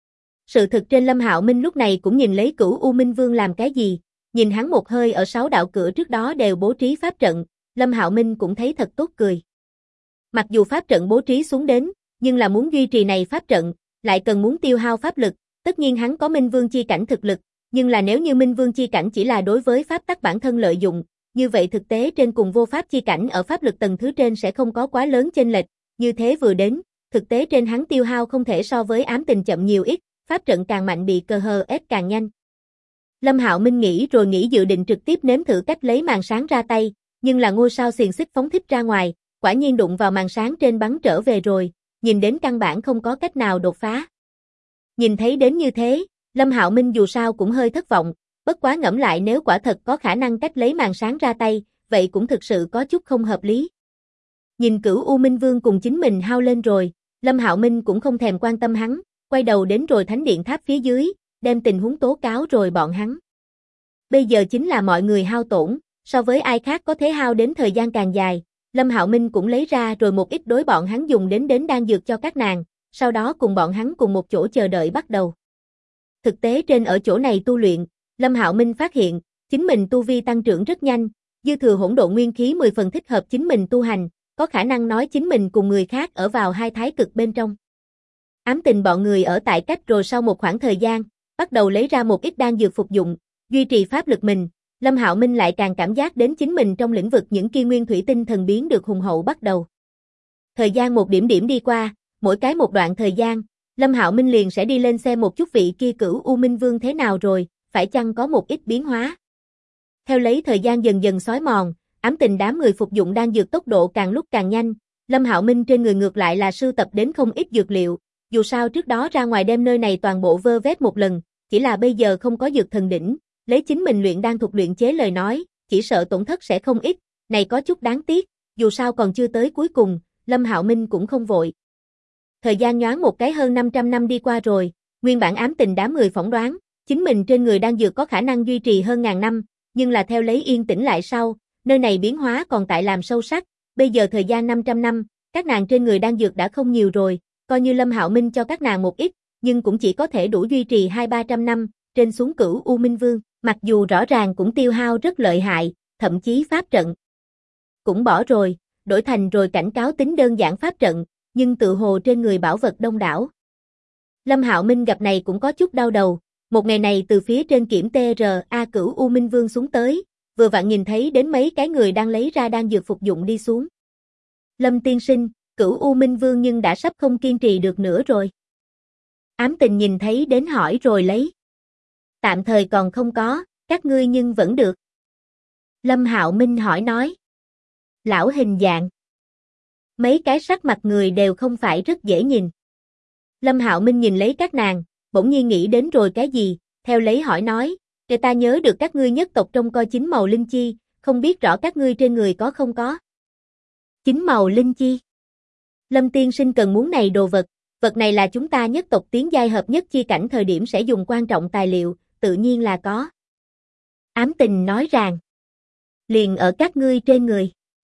Sự thực trên Lâm Hạo Minh lúc này cũng nhìn lấy Cửu U Minh Vương làm cái gì, nhìn hắn một hơi ở 6 đạo cửa trước đó đều bố trí pháp trận, Lâm Hạo Minh cũng thấy thật tốt cười. Mặc dù pháp trận bố trí xuống đến, nhưng là muốn duy trì này pháp trận, lại cần muốn tiêu hao pháp lực, tất nhiên hắn có Minh Vương chi cảnh thực lực, nhưng là nếu như Minh Vương chi cảnh chỉ là đối với pháp tắc bản thân lợi dụng, như vậy thực tế trên cùng vô pháp chi cảnh ở pháp lực tầng thứ trên sẽ không có quá lớn chênh lệch, như thế vừa đến, thực tế trên hắn tiêu hao không thể so với ám tình chậm nhiều ít, pháp trận càng mạnh bị cơ hờ ép càng nhanh. Lâm Hạo Minh nghĩ rồi nghĩ dự định trực tiếp nếm thử cách lấy màn sáng ra tay, nhưng là ngôi sao xiềng xích phóng thích ra ngoài, quả nhiên đụng vào màn sáng trên bắn trở về rồi, nhìn đến căn bản không có cách nào đột phá. Nhìn thấy đến như thế, Lâm Hạo Minh dù sao cũng hơi thất vọng, bất quá ngẫm lại nếu quả thật có khả năng cách lấy màn sáng ra tay, vậy cũng thực sự có chút không hợp lý. Nhìn Cửu U Minh Vương cùng chính mình hao lên rồi, Lâm Hạo Minh cũng không thèm quan tâm hắn, quay đầu đến rồi Thánh Điện Tháp phía dưới, đem tình huống tố cáo rồi bọn hắn. Bây giờ chính là mọi người hao tổn, so với ai khác có thể hao đến thời gian càng dài, Lâm Hạo Minh cũng lấy ra rồi một ít đối bọn hắn dùng đến đan dược cho các nàng, sau đó cùng bọn hắn cùng một chỗ chờ đợi bắt đầu. Thực tế trên ở chỗ này tu luyện, Lâm Hạo Minh phát hiện, chính mình tu vi tăng trưởng rất nhanh, dư thừa hỗn độn nguyên khí 10 phần thích hợp chính mình tu hành, có khả năng nói chính mình cùng người khác ở vào hai thái cực bên trong. Ám tình bọn người ở tại cách rồi sau một khoảng thời gian, bắt đầu lấy ra một ít đan dược phục dụng, duy trì pháp lực mình, Lâm Hạo Minh lại càng cảm giác đến chính mình trong lĩnh vực những kia nguyên thủy tinh thần biến được hùng hậu bắt đầu. Thời gian một điểm điểm đi qua, mỗi cái một đoạn thời gian, Lâm Hạo Minh liền sẽ đi lên xem một chút vị kia Cửu U Minh Vương thế nào rồi, phải chăng có một ít biến hóa. Theo lấy thời gian dần dần xói mòn, ám tình đám người phục dụng đan dược tốc độ càng lúc càng nhanh, Lâm Hạo Minh trên người ngược lại là sưu tập đến không ít dược liệu, dù sao trước đó ra ngoài đem nơi này toàn bộ vơ vét một lần, chỉ là bây giờ không có dược thần đỉnh, lấy chính mình luyện đan thuật luyện chế lời nói, chỉ sợ tổn thất sẽ không ít, này có chút đáng tiếc, dù sao còn chưa tới cuối cùng, Lâm Hạo Minh cũng không vội. Thời gian nhoáng một cái hơn 500 năm đi qua rồi, nguyên bản ám tình đám người phỏng đoán, chính mình trên người đan dược có khả năng duy trì hơn ngàn năm, nhưng là theo lấy yên tĩnh lại sau, nơi này biến hóa còn tại làm sâu sắc, bây giờ thời gian 500 năm, các nàng trên người đan dược đã không nhiều rồi, coi như Lâm Hạo Minh cho các nàng một ít, nhưng cũng chỉ có thể đủ duy trì 200-300 năm, trên xuống Cửu U Minh Vương, mặc dù rõ ràng cũng tiêu hao rất lợi hại, thậm chí pháp trận cũng bỏ rồi, đổi thành rồi cảnh cáo tính đơn giản pháp trận, nhưng tự hồ trên người bảo vật đông đảo. Lâm Hạo Minh gặp này cũng có chút đau đầu, một ngày này từ phía trên kiểm TRA Cửu U Minh Vương xuống tới, vừa vặn nhìn thấy đến mấy cái người đang lấy ra đan dược phục dụng đi xuống. Lâm tiên sinh, Cửu U Minh Vương nhưng đã sắp không kiên trì được nữa rồi. Ám tình nhìn thấy đến hỏi rồi lấy. Tạm thời còn không có, các ngươi nhưng vẫn được. Lâm Hạo Minh hỏi nói. Lão hình dạng. Mấy cái sắc mặt người đều không phải rất dễ nhìn. Lâm Hạo Minh nhìn lấy các nàng, bỗng nhiên nghĩ đến rồi cái gì, theo lấy hỏi nói, người ta nhớ được các ngươi nhất tộc trông coi 9 màu linh chi, không biết rõ các ngươi trên người có không có. 9 màu linh chi. Lâm tiên sinh cần muốn này đồ vật, vật này là chúng ta nhất tộc tiến giai hợp nhất chi cảnh thời điểm sẽ dùng quan trọng tài liệu, tự nhiên là có. Ám tình nói rằng, liền ở các ngươi trên người.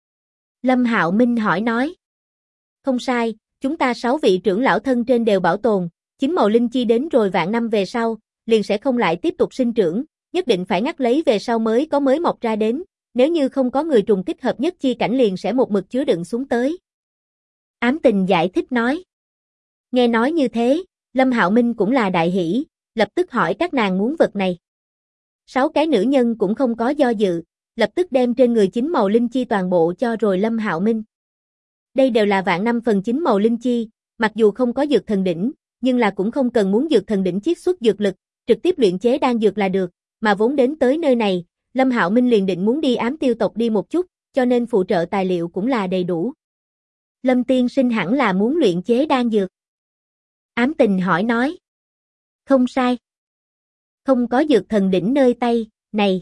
Lâm Hạo Minh hỏi nói, không sai, chúng ta 6 vị trưởng lão thân trên đều bảo tồn, 9 màu linh chi đến rồi vạn năm về sau, liền sẽ không lại tiếp tục sinh trưởng, nhất định phải ngắt lấy về sau mới có mới mọc ra đến, nếu như không có người trùng kích hợp nhất chi cảnh liền sẽ một mực chứa đựng xuống tới. Ám tình giải thích nói. Nghe nói như thế, Lâm Hạo Minh cũng là đại hỉ, lập tức hỏi các nàng muốn vật này. 6 cái nữ nhân cũng không có do dự, lập tức đem trên người 9 màu linh chi toàn bộ cho rồi Lâm Hạo Minh. Đây đều là vạn năm phần 9 màu linh chi, mặc dù không có dược thần đỉnh, nhưng là cũng không cần muốn dược thần đỉnh chiết xuất dược lực, trực tiếp luyện chế đan dược là được, mà vốn đến tới nơi này, Lâm Hạo Minh liền định muốn đi ám tiêu tộc đi một chút, cho nên phụ trợ tài liệu cũng là đầy đủ. Lâm tiên sinh hẳn là muốn luyện chế đan dược. Ám Tình hỏi nói. Không sai. Không có dược thần đỉnh nơi tay, này.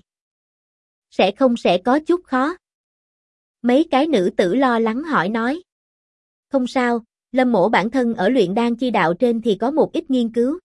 Sẽ có chút khó. Mấy cái nữ tử lo lắng hỏi nói. Không sao, Lâm mỗ bản thân ở luyện đan chi đạo trên thì có một ít nghiên cứu.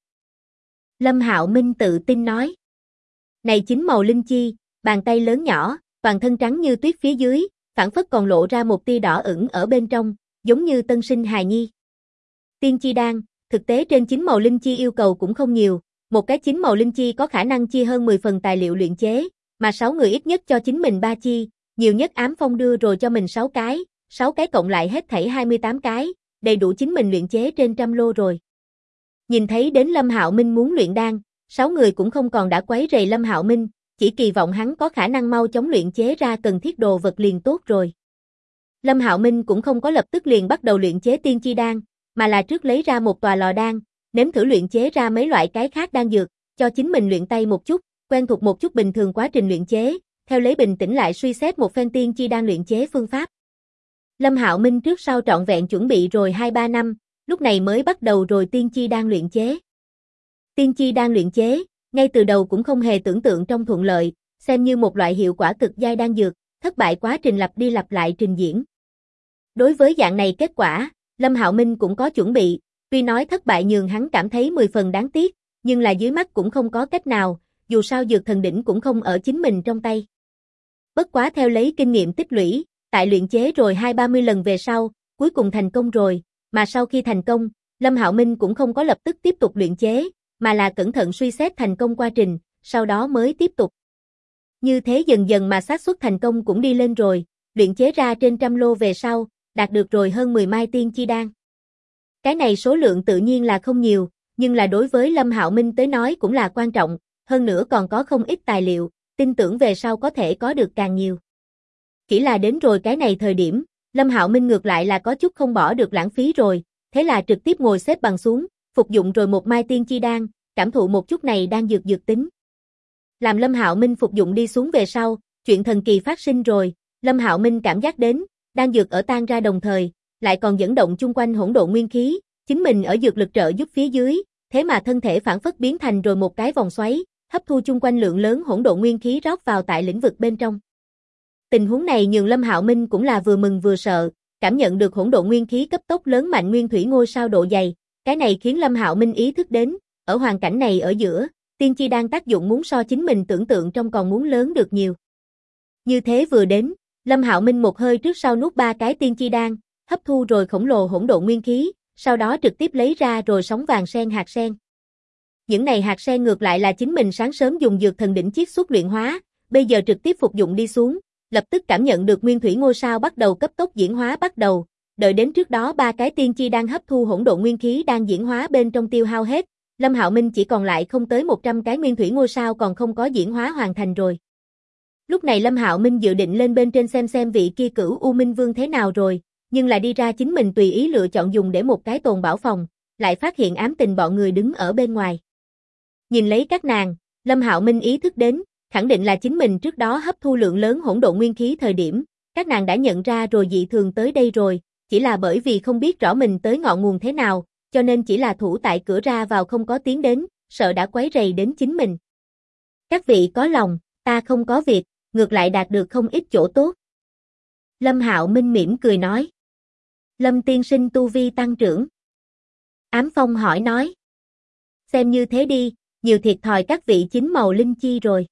Lâm Hạo Minh tự tin nói. Này 9 màu linh chi, bàn tay lớn nhỏ, toàn thân trắng như tuyết phía dưới, phảng phất còn lộ ra một tia đỏ ửng ở bên trong, giống như tân sinh hài nhi. Tiên chi đan, thực tế trên 9 màu linh chi yêu cầu cũng không nhiều, một cái 9 màu linh chi có khả năng chia hơn 10 phần tài liệu luyện chế, mà 6 người ít nhất cho chính mình 3 chi, nhiều nhất Ám Phong đưa rồi cho mình 6 cái cộng lại hết thảy 28 cái, đầy đủ chính mình luyện chế trên trăm lô rồi. Nhìn thấy đến Lâm Hạo Minh muốn luyện đan, 6 người cũng không còn đã quấy rầy Lâm Hạo Minh, chỉ kỳ vọng hắn có khả năng mau chóng luyện chế ra cần thiết đồ vật liền tốt rồi. Lâm Hạo Minh cũng không có lập tức liền bắt đầu luyện chế tiên chi đan, mà là trước lấy ra một tòa lò đan, nếm thử luyện chế ra mấy loại cái khác đan dược, cho chính mình luyện tay một chút, quen thuộc một chút bình thường quá trình luyện chế, theo lấy bình tĩnh lại suy xét một phen tiên chi đan luyện chế phương pháp. Lâm Hạo Minh trước sau trọn vẹn chuẩn bị rồi 2-3 năm, lúc này mới bắt đầu rồi tiên chi đan luyện chế. Tiên chi đan luyện chế, ngay từ đầu cũng không hề tưởng tượng trong thuận lợi, xem như một loại hiệu quả cực giai đan dược, thất bại quá trình lặp đi lặp lại trình diễn. Đối với dạng này kết quả, Lâm Hạo Minh cũng có chuẩn bị, tuy nói thất bại nhường hắn cảm thấy 10 phần đáng tiếc, nhưng là dưới mắt cũng không có cách nào, dù sao dược thần đỉnh cũng không ở chính mình trong tay. Bất quá theo lấy kinh nghiệm tích lũy, tại luyện chế rồi 20-30 lần về sau, cuối cùng thành công rồi, mà sau khi thành công, Lâm Hạo Minh cũng không có lập tức tiếp tục luyện chế, mà là cẩn thận suy xét thành công quá trình, sau đó mới tiếp tục. Như thế dần dần mà xác suất thành công cũng đi lên rồi, luyện chế ra trên trăm lô về sau, đạt được rồi hơn 10 mai tiên chi đan. Cái này số lượng tự nhiên là không nhiều, nhưng là đối với Lâm Hạo Minh tới nói cũng là quan trọng, hơn nữa còn có không ít tài liệu, tin tưởng về sau có thể có được càng nhiều. Chỉ là đến rồi cái này thời điểm, Lâm Hạo Minh ngược lại là có chút không bỏ được lãng phí rồi, thế là trực tiếp ngồi xếp bằng xuống, phục dụng rồi một mai tiên chi đan, cảm thụ một chút này đang dược tính. Làm Lâm Hạo Minh phục dụng đi xuống về sau, chuyện thần kỳ phát sinh rồi, Lâm Hạo Minh cảm giác đến, đan dược ở tan ra đồng thời, lại còn dẫn động chung quanh hỗn độn nguyên khí, chính mình ở dược lực trợ giúp phía dưới, thế mà thân thể phản phất biến thành rồi một cái vòng xoáy, hấp thu chung quanh lượng lớn hỗn độn nguyên khí rót vào tại lĩnh vực bên trong. Tình huống này nhường Lâm Hạo Minh cũng là vừa mừng vừa sợ, cảm nhận được hỗn độn nguyên khí cấp tốc lớn mạnh nguyên thủy ngôi sao độ dày, cái này khiến Lâm Hạo Minh ý thức đến, ở hoàn cảnh này ở giữa, tiên chi đan tác dụng muốn so chính mình tưởng tượng trong còn muốn lớn được nhiều. Như thế vừa đến, Lâm Hạo Minh một hơi trước sau nuốt 3 cái tiên chi đan, hấp thu rồi khổng lồ hỗn độn nguyên khí, sau đó trực tiếp lấy ra rồi sóng vàng sen hạt sen. Những này hạt sen ngược lại là chính mình sáng sớm dùng dược thần đỉnh chiết xuất luyện hóa, bây giờ trực tiếp phục dụng đi xuống, lập tức cảm nhận được nguyên thủy ngôi sao bắt đầu cấp tốc diễn hóa bắt đầu, đợi đến trước đó 3 cái tiên chi đang hấp thu hỗn độn nguyên khí đang diễn hóa bên trong tiêu hao hết, Lâm Hạo Minh chỉ còn lại không tới 100 cái nguyên thủy ngôi sao còn không có diễn hóa hoàn thành rồi. Lúc này Lâm Hạo Minh dự định lên bên trên xem vị kia Cửu U Minh Vương thế nào rồi, nhưng là đi ra chính mình tùy ý lựa chọn dùng để một cái tồn bảo phòng, lại phát hiện Ám Tình bọn người đứng ở bên ngoài. Nhìn lấy các nàng, Lâm Hạo Minh ý thức đến, khẳng định là chính mình trước đó hấp thu lượng lớn hỗn độn nguyên khí thời điểm, các nàng đã nhận ra rồi dị thường tới đây rồi, chỉ là bởi vì không biết rõ mình tới ngọn nguồn thế nào, cho nên chỉ là thủ tại cửa ra vào không có tiến đến, sợ đã quấy rầy đến chính mình. Các vị có lòng, ta không có việc, ngược lại đạt được không ít chỗ tốt. Lâm Hạo Minh mỉm cười nói. Lâm tiên sinh tu vi tăng trưởng. Ám Phong hỏi nói. Xem như thế đi, nhiều thiệt thòi các vị chính màu linh chi rồi.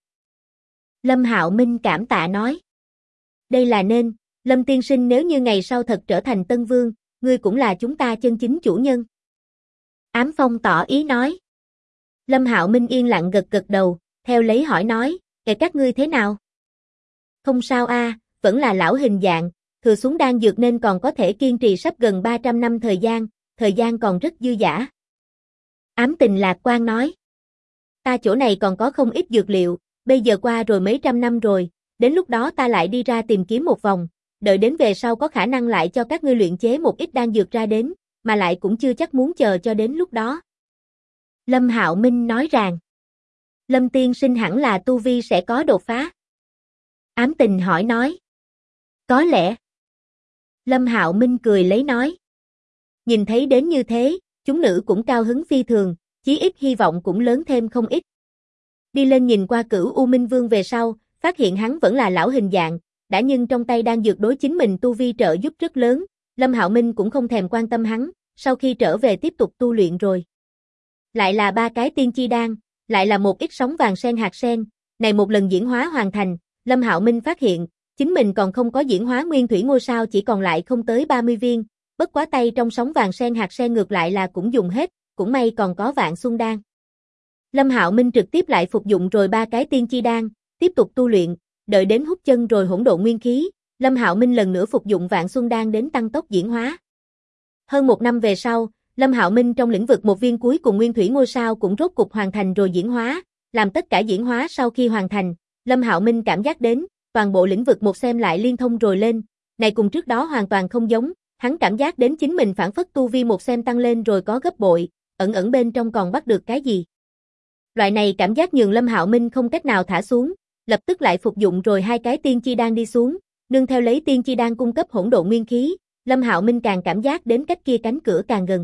Lâm Hạo Minh cảm tạ nói. Đây là nên, Lâm tiên sinh nếu như ngày sau thật trở thành Tân Vương, ngươi cũng là chúng ta chân chính chủ nhân. Ám Phong tỏ ý nói. Lâm Hạo Minh yên lặng gật đầu, theo lấy hỏi nói, các ngươi thế nào? Không sao a, vẫn là lão hình dạng, thừa xuống đan dược nên còn có thể kiên trì sắp gần 300 năm thời gian còn rất dư dả. Ám Tình lạc quan nói. Ta chỗ này còn có không ít dược liệu, bây giờ qua rồi mấy trăm năm rồi, đến lúc đó ta lại đi ra tìm kiếm một vòng, đợi đến về sau có khả năng lại cho các ngươi luyện chế một ít đan dược ra đến, mà lại cũng chưa chắc muốn chờ cho đến lúc đó. Lâm Hạo Minh nói rằng, Lâm tiên sinh hẳn là tu vi sẽ có đột phá. Ám Tình hỏi nói. Có lẽ. Lâm Hạo Minh cười lấy nói. Nhìn thấy đến như thế, chúng nữ cũng cao hứng phi thường, chí ít hy vọng cũng lớn thêm không ít. Đi lên nhìn qua Cửu U Minh Vương về sau, phát hiện hắn vẫn là lão hình dạng, đã nhưng trong tay đang dược đối chính mình tu vi trợ giúp rất lớn, Lâm Hạo Minh cũng không thèm quan tâm hắn, sau khi trở về tiếp tục tu luyện rồi. Lại là 3 cái tiên chi đan, lại là một ít sóng vàng sen hạt sen, này một lần diễn hóa hoàn thành, Lâm Hạo Minh phát hiện, chính mình còn không có diễn hóa nguyên thủy ngôi sao chỉ còn lại không tới 30 viên, bất quá tay trong sóng vàng sen hạt sen ngược lại là cũng dùng hết, cũng may còn có Vạn Xuân đan. Lâm Hạo Minh trực tiếp lại phục dụng rồi 3 cái tiên chi đan, tiếp tục tu luyện, đợi đến hút chân rồi hỗn độn nguyên khí, Lâm Hạo Minh lần nữa phục dụng Vạn Xuân đan đến tăng tốc diễn hóa. Hơn 1 năm về sau, Lâm Hạo Minh trong lĩnh vực một viên cuối cùng nguyên thủy ngôi sao cũng rốt cục hoàn thành rồi diễn hóa, làm tất cả diễn hóa sau khi hoàn thành, Lâm Hạo Minh cảm giác đến, toàn bộ lĩnh vực một xem lại liên thông rồi lên, này cùng trước đó hoàn toàn không giống, hắn cảm giác đến chính mình phản phất tu vi một xem tăng lên rồi có gấp bội, ẩn ẩn bên trong còn bắt được cái gì. Loại này cảm giác nhường Lâm Hạo Minh không cách nào thả xuống, lập tức lại phục dụng rồi 2 cái tiên chi đan đi xuống, nương theo lấy tiên chi đan cung cấp hỗn độn nguyên khí, Lâm Hạo Minh càng cảm giác đến cách kia cánh cửa càng gần.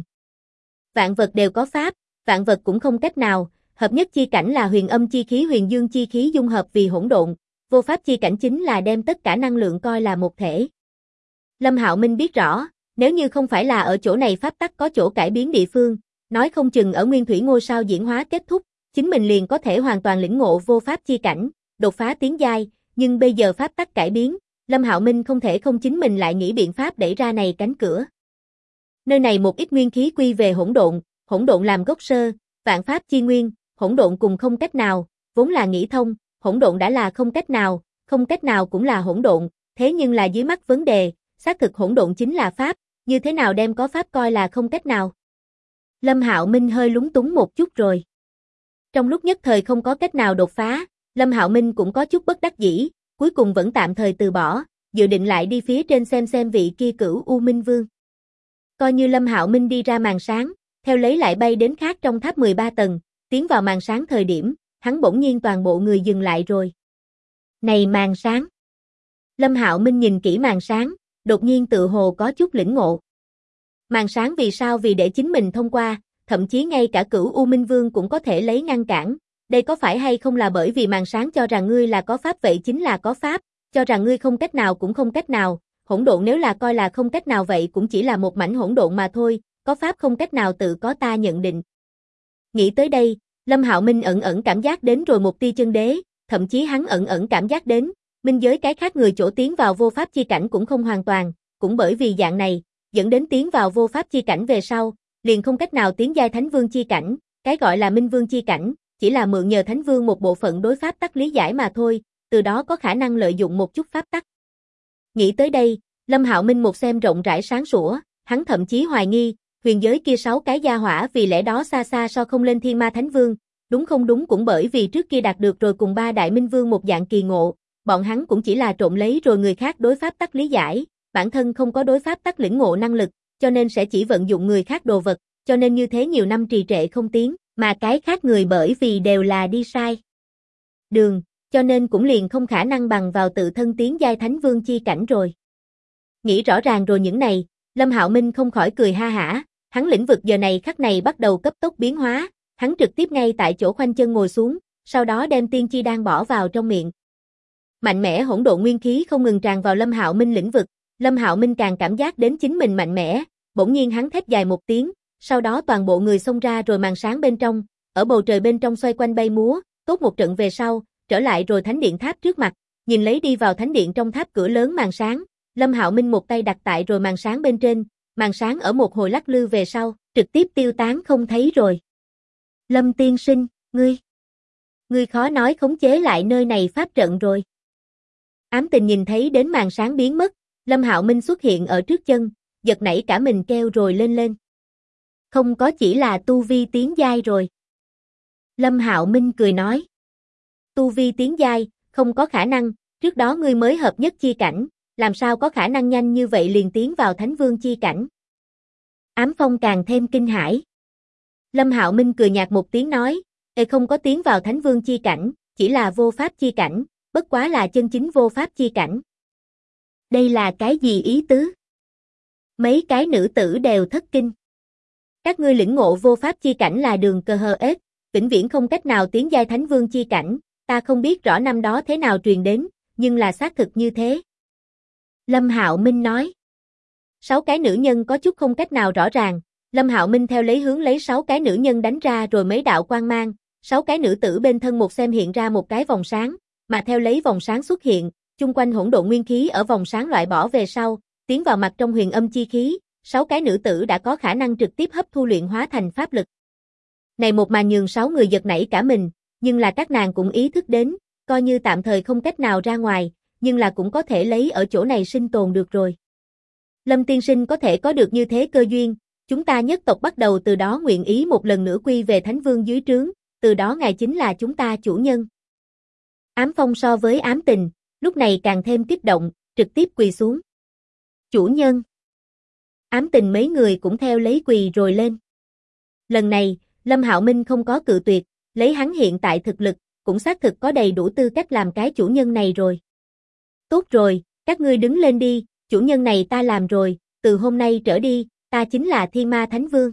Vạn vật đều có pháp, vạn vật cũng không cách nào, hợp nhất chi cảnh là huyền âm chi khí huyền dương chi khí dung hợp vì hỗn độn, vô pháp chi cảnh chính là đem tất cả năng lượng coi là một thể. Lâm Hạo Minh biết rõ, nếu như không phải là ở chỗ này pháp tắc có chỗ cải biến địa phương, nói không chừng ở nguyên thủy ngôi sao diễn hóa kết thúc, chính mình liền có thể hoàn toàn lĩnh ngộ vô pháp chi cảnh, đột phá tiến giai, nhưng bây giờ pháp tắc cải biến, Lâm Hạo Minh không thể không chính mình lại nghĩ biện pháp đẩy ra này cánh cửa. Nơi này một ít nguyên khí quy về hỗn độn làm gốc sơ, vạn pháp chi nguyên, hỗn độn cùng không cách nào, vốn là nghĩ thông, hỗn độn đã là không cách nào cũng là hỗn độn, thế nhưng là dưới mắt vấn đề, xác thực hỗn độn chính là pháp, như thế nào đem có pháp coi là không cách nào. Lâm Hạo Minh hơi lúng túng một chút rồi. Trong lúc nhất thời không có cách nào đột phá, Lâm Hạo Minh cũng có chút bất đắc dĩ, cuối cùng vẫn tạm thời từ bỏ, dự định lại đi phía trên xem vị kia Cửu U Minh Vương. Coi như Lâm Hạo Minh đi ra màn sáng, theo lấy lại bay đến khác trong tháp 13 tầng, tiến vào màn sáng thời điểm, hắn bỗng nhiên toàn bộ người dừng lại rồi. Này màn sáng! Lâm Hạo Minh nhìn kỹ màn sáng, đột nhiên tự hồ có chút lĩnh ngộ. Màn sáng vì sao vì để chính mình thông qua, thậm chí ngay cả Cửu U Minh Vương cũng có thể lấy ngăn cản, đây có phải hay không là bởi vì màn sáng cho rằng ngươi là có pháp vậy chính là có pháp, cho rằng ngươi không cách nào cũng không cách nào, hỗn độn nếu là coi là không cách nào vậy cũng chỉ là một mảnh hỗn độn mà thôi, có pháp không cách nào tự có ta nhận định. Nghĩ tới đây, Lâm Hạo Minh ẩn ẩn cảm giác đến rồi một tia chân đế, thậm chí hắn ẩn ẩn cảm giác đến, minh giới cái khác người chỗ tiến vào vô pháp chi cảnh cũng không hoàn toàn, cũng bởi vì dạng này, dẫn đến tiến vào vô pháp chi cảnh về sau, liền không cách nào tiến giai Thánh Vương chi cảnh, cái gọi là Minh Vương chi cảnh, chỉ là mượn nhờ Thánh Vương một bộ phận đối pháp tắc lý giải mà thôi, từ đó có khả năng lợi dụng một chút pháp tắc. Nghĩ tới đây, Lâm Hạo Minh một xem rộng rãi sáng sủa, hắn thậm chí hoài nghi, huyền giới kia 6 cái gia hỏa vì lẽ đó xa xa so không lên Thiên Ma Thánh Vương, đúng không đúng cũng bởi vì trước kia đạt được rồi cùng 3 đại minh vương một dạng kỳ ngộ, bọn hắn cũng chỉ là trộn lấy rồi người khác đối pháp tắc lý giải, bản thân không có đối pháp tắc lĩnh ngộ năng lực, cho nên sẽ chỉ vận dụng người khác đồ vật, cho nên như thế nhiều năm trì trệ không tiến, mà cái khác người bởi vì đều là đi sai đường, cho nên cũng liền không khả năng bằng vào tự thân tiến giai Thánh Vương chi cảnh rồi. Nghĩ rõ ràng rồi những này, Lâm Hạo Minh không khỏi cười ha hả, hắn lĩnh vực giờ này khắc này bắt đầu cấp tốc biến hóa, hắn trực tiếp ngay tại chỗ khoanh chân ngồi xuống, sau đó đem tiên chi đan bỏ vào trong miệng. Mạnh mẽ hỗn độn nguyên khí không ngừng tràn vào Lâm Hạo Minh lĩnh vực, Lâm Hạo Minh càng cảm giác đến chính mình mạnh mẽ, bỗng nhiên hắn thét dài một tiếng, sau đó toàn bộ người xông ra rồi màn sáng bên trong, ở bầu trời bên trong xoay quanh bay múa, tốt một trận về sau, trở lại rồi thánh điện tháp trước mặt, nhìn lấy đi vào thánh điện trong tháp cửa lớn màn sáng, Lâm Hạo Minh một tay đặt tại rồi màn sáng bên trên, màn sáng ở một hồi lắc lư về sau, trực tiếp tiêu tán không thấy rồi. Lâm tiên sinh, ngươi khó nói khống chế lại nơi này pháp trận rồi. Ám Tình nhìn thấy đến màn sáng biến mất, Lâm Hạo Minh xuất hiện ở trước chân, giật nảy cả mình kêu rồi lên. Không có, chỉ là tu vi tiến giai rồi. Lâm Hạo Minh cười nói. Tu vi tiến giai, không có khả năng, trước đó ngươi mới hợp nhất chi cảnh, làm sao có khả năng nhanh như vậy liền tiến vào Thánh Vương chi cảnh. Ám Phong càng thêm kinh hãi. Lâm Hạo Minh cười nhạt một tiếng nói, không có tiến vào Thánh Vương chi cảnh, chỉ là vô pháp chi cảnh, bất quá là chân chính vô pháp chi cảnh. Đây là cái gì ý tứ? Mấy cái nữ tử đều thất kinh. Các ngươi lĩnh ngộ vô pháp chi cảnh là đường cơ hờ ết, vĩnh viễn không cách nào tiến giai Thánh Vương chi cảnh, ta không biết rõ năm đó thế nào truyền đến, nhưng là xác thực như thế. Lâm Hạo Minh nói. 6 cái nữ nhân có chút không cách nào rõ ràng, Lâm Hạo Minh theo hướng lấy 6 cái nữ nhân đánh ra rồi mấy đạo quang mang, 6 cái nữ tử bên thân một xem hiện ra một cái vòng sáng, mà theo vòng sáng xuất hiện, chung quanh hỗn độn nguyên khí ở vòng sáng loại bỏ về sau, tiến vào mặt trong huyền âm chi khí, 6 cái nữ tử đã có khả năng trực tiếp hấp thu luyện hóa thành pháp lực. Này một màn nhường 6 người giật nảy cả mình, nhưng là các nàng cũng ý thức đến, coi như tạm thời không cách nào ra ngoài, nhưng là cũng có thể lấy ở chỗ này sinh tồn được rồi. Lâm tiên sinh có thể có được như thế cơ duyên, chúng ta nhất tộc bắt đầu từ đó nguyện ý một lần nữa quy về Thánh Vương dưới trướng, từ đó ngài chính là chúng ta chủ nhân. Ám Phong so với Ám Tình, lúc này càng thêm kích động, trực tiếp quỳ xuống. Chủ nhân. Ám Tình mấy người cũng theo quỳ rồi lên. Lần này, Lâm Hạo Minh không có cự tuyệt, lấy hắn hiện tại thực lực, cũng xác thực có đầy đủ tư cách làm cái chủ nhân này rồi. Tốt rồi, các ngươi đứng lên đi, chủ nhân này ta làm rồi, từ hôm nay trở đi, ta chính là Thiên Ma Thánh Vương.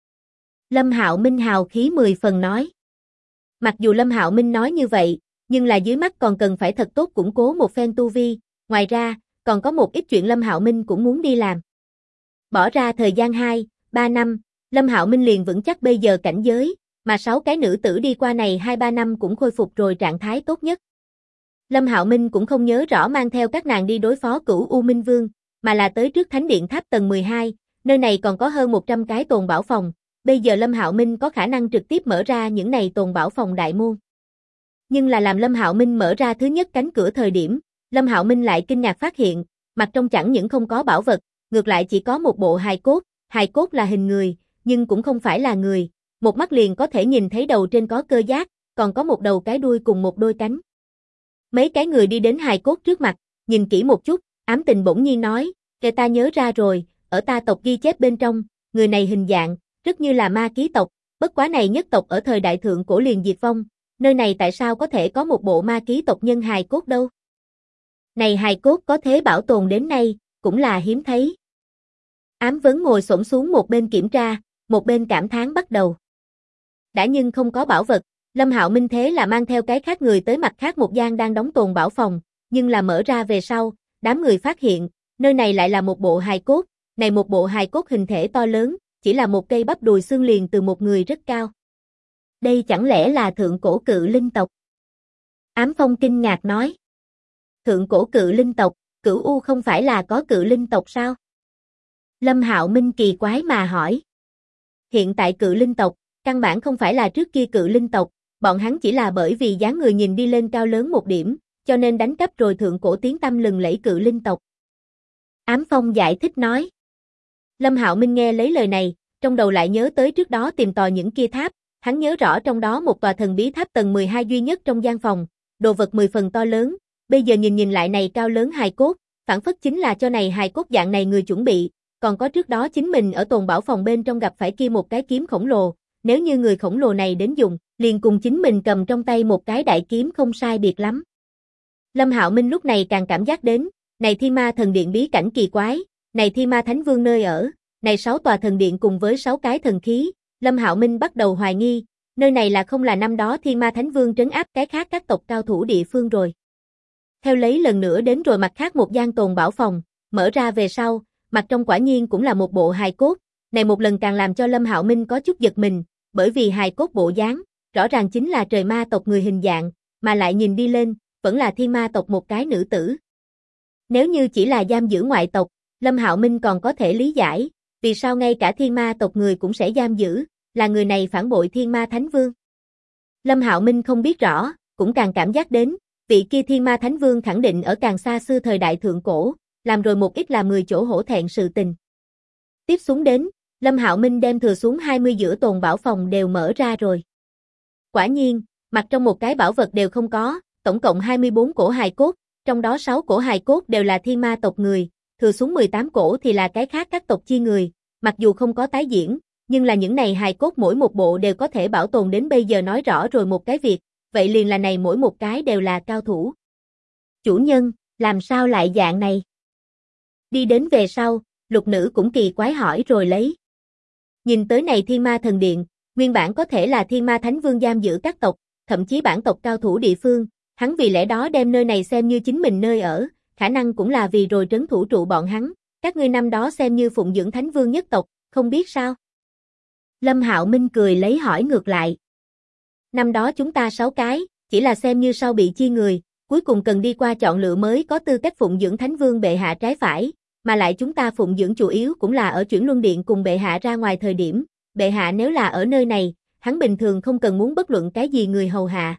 Lâm Hạo Minh hào khí 10 phần nói. Mặc dù Lâm Hạo Minh nói như vậy, nhưng là dưới mắt còn cần phải thật tốt củng cố một phen tu vi, ngoài ra, còn có một ít chuyện Lâm Hạo Minh cũng muốn đi làm. Bỏ ra thời gian 2-3 năm, Lâm Hạo Minh liền vững chắc bây giờ cảnh giới, mà 6 cái nữ tử đi qua này 2-3 năm cũng khôi phục rồi trạng thái tốt nhất. Lâm Hạo Minh cũng không nhớ rõ mang theo các nàng đi đối phó Cửu U Minh Vương, mà là tới trước Thánh Điện Tháp tầng 12, nơi này còn có hơn 100 cái tồn bảo phòng, bây giờ Lâm Hạo Minh có khả năng trực tiếp mở ra những này tồn bảo phòng đại môn. Nhưng là làm Lâm Hạo Minh mở ra thứ nhất cánh cửa thời điểm, Lâm Hạo Minh lại kinh ngạc phát hiện, mặt trong chẳng những không có bảo vật, ngược lại chỉ có một bộ hài cốt là hình người, nhưng cũng không phải là người, một mắt liền có thể nhìn thấy đầu trên có cơ giáp, còn có một đầu cái đuôi cùng một đôi cánh. Mấy cái người đi đến hài cốt trước mặt, nhìn kỹ một chút, Ám Tình bỗng nhiên nói, kể ta nhớ ra rồi, ở ta tộc ghi chép bên trong, người này hình dạng, rất như là ma ký tộc, bất quá này nhất tộc ở thời đại thượng cổ liền diệt vong, nơi này tại sao có thể có một bộ ma ký tộc nhân hài cốt đâu? Này hài cốt có thế bảo tồn đến nay, cũng là hiếm thấy. Ám Vấn ngồi xổm xuống một bên kiểm tra, một bên cảm thán bắt đầu. Đã nhưng không có bảo vật, Lâm Hạo Minh thế là mang theo cái khác người tới mặt khác một gian đang đóng tồn bảo phòng, nhưng là mở ra về sau, đám người phát hiện, nơi này lại là một bộ hài cốt, này một bộ hài cốt hình thể to lớn, chỉ là một cây bắp đùi xương liền từ một người rất cao. Đây chẳng lẽ là thượng cổ cự linh tộc? Ám Phong kinh ngạc nói. Thượng cổ cự linh tộc, Cửu U không phải là có cự linh tộc sao? Lâm Hạo Minh kỳ quái mà hỏi. Hiện tại cự linh tộc, căn bản không phải là trước kia cự linh tộc, bọn hắn chỉ là bởi vì dáng người nhìn đi lên cao lớn một điểm, cho nên đánh cắp rồi thượng cổ tiếng tăm lừng lẫy cự linh tộc. Ám Phong giải thích nói. Lâm Hạo Minh nghe lấy lời này, trong đầu lại nhớ tới trước đó tìm tòi những kia tháp, hắn nhớ rõ trong đó một tòa thần bí tháp tầng 12 duy nhất trong gian phòng, đồ vật 10 phần to lớn, bây giờ nhìn lại này cao lớn hài cốt, phản phất chính là cho này hài cốt dạng này người chuẩn bị, còn có trước đó chính mình ở tồn bảo phòng bên trong gặp phải kia một cái kiếm khổng lồ, nếu như người khổng lồ này đến dùng, liền cùng chính mình cầm trong tay một cái đại kiếm không sai biệt lắm. Lâm Hạo Minh lúc này càng cảm giác đến, này Thiên Ma thần điện bí cảnh kỳ quái, này Thiên Ma Thánh Vương nơi ở, này 6 tòa thần điện cùng với 6 cái thần khí, Lâm Hạo Minh bắt đầu hoài nghi, nơi này là không là năm đó Thiên Ma Thánh Vương trấn áp cái khác các tộc cao thủ địa phương rồi. Theo lấy lần nữa đến rồi mặt khác một gian tồn bảo phòng, mở ra về sau, mặt trong quả nhiên cũng là một bộ hài cốt, này một lần càng làm cho Lâm Hạo Minh có chút giật mình, bởi vì hài cốt bộ dáng, rõ ràng chính là trời ma tộc người hình dạng, mà lại nhìn đi lên, vẫn là thiên ma tộc một cái nữ tử. Nếu như chỉ là giam giữ ngoại tộc, Lâm Hạo Minh còn có thể lý giải, vì sao ngay cả thiên ma tộc người cũng sẽ giam giữ, là người này phản bội Thiên Ma Thánh Vương. Lâm Hạo Minh không biết rõ, cũng càng cảm giác đến, vị kia Thiên Ma Thánh Vương khẳng định ở càng xa xưa thời đại thượng cổ, làm rồi một ít làm người chỗ hổ thẹn sự tình. Tiếp xuống đến, Lâm Hạo Minh đem thừa xuống 20 giữa tồn bảo phòng đều mở ra rồi. Quả nhiên, mặt trong một cái bảo vật đều không có, tổng cộng 24 cổ hài cốt, trong đó 6 cổ hài cốt đều là thiên ma tộc người, thừa xuống 18 cổ thì là cái khác các tộc chi người, mặc dù không có tái diễn, nhưng là những này hài cốt mỗi một bộ đều có thể bảo tồn đến bây giờ nói rõ rồi một cái việc, vậy liền là này mỗi một cái đều là cao thủ. Chủ nhân, làm sao lại dạng này? Đi đến về sau, lục nữ cũng kỳ quái hỏi rồi lấy. Nhìn tới này thiên ma thần điện, nguyên bản có thể là thiên ma thánh vương giam giữ các tộc, thậm chí bản tộc cao thủ địa phương, hắn vì lẽ đó đem nơi này xem như chính mình nơi ở, khả năng cũng là vì rồi trấn thủ trụ bọn hắn, các ngươi năm đó xem như phụng dưỡng thánh vương nhất tộc, không biết sao? Lâm Hạo Minh cười lấy hỏi ngược lại. Năm đó chúng ta 6 cái, chỉ là xem như sau bị chia người, cuối cùng cần đi qua chọn lựa mới có tư cách phụng dưỡng thánh vương bệ hạ trái phải, mà lại chúng ta phụng dưỡng chủ yếu cũng là ở chuyển luân điện cùng bệ hạ ra ngoài thời điểm, bệ hạ nếu là ở nơi này, hắn bình thường không cần muốn bất luận cái gì người hầu hạ.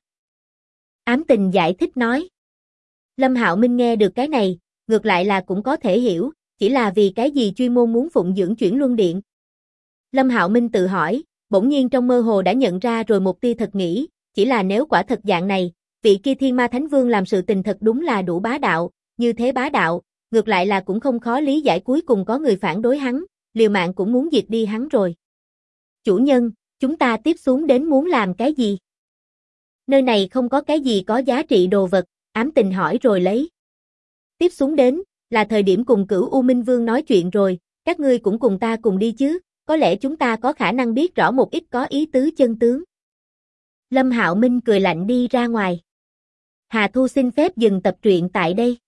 Ám Tình giải thích nói. Lâm Hạo Minh nghe được cái này, ngược lại là cũng có thể hiểu, chỉ là vì cái gì chuyên môn muốn phụng dưỡng chuyển luân điện. Lâm Hạo Minh tự hỏi, bỗng nhiên trong mơ hồ đã nhận ra rồi một tia thật nghĩ, chỉ là nếu quả thật dạng này, vị kia thiên ma thánh vương làm sự tình thật đúng là đủ bá đạo, như thế bá đạo, ngược lại là cũng không khó lý giải cuối cùng có người phản đối hắn, liều mạng cũng muốn diệt đi hắn rồi. Chủ nhân, chúng ta tiếp xuống đến muốn làm cái gì? Nơi này không có cái gì có giá trị đồ vật, Ám Tình hỏi rồi lấy. Tiếp xuống đến, là thời điểm cùng Cửu U Minh Vương nói chuyện rồi, các ngươi cũng cùng ta cùng đi chứ, có lẽ chúng ta có khả năng biết rõ một ít có ý tứ chân tướng. Lâm Hạo Minh cười lạnh đi ra ngoài. Hà Thu xin phép dừng tập truyện tại đây.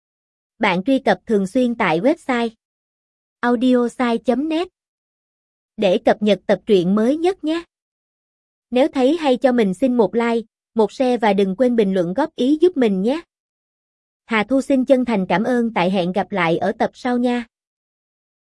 Bạn truy cập thường xuyên tại website audiosai.net để cập nhật tập truyện mới nhất nhé. Nếu thấy hay cho mình xin một like, một share và đừng quên bình luận góp ý giúp mình nhé. Hà Thu xin chân thành cảm ơn, tại hẹn gặp lại ở tập sau nha.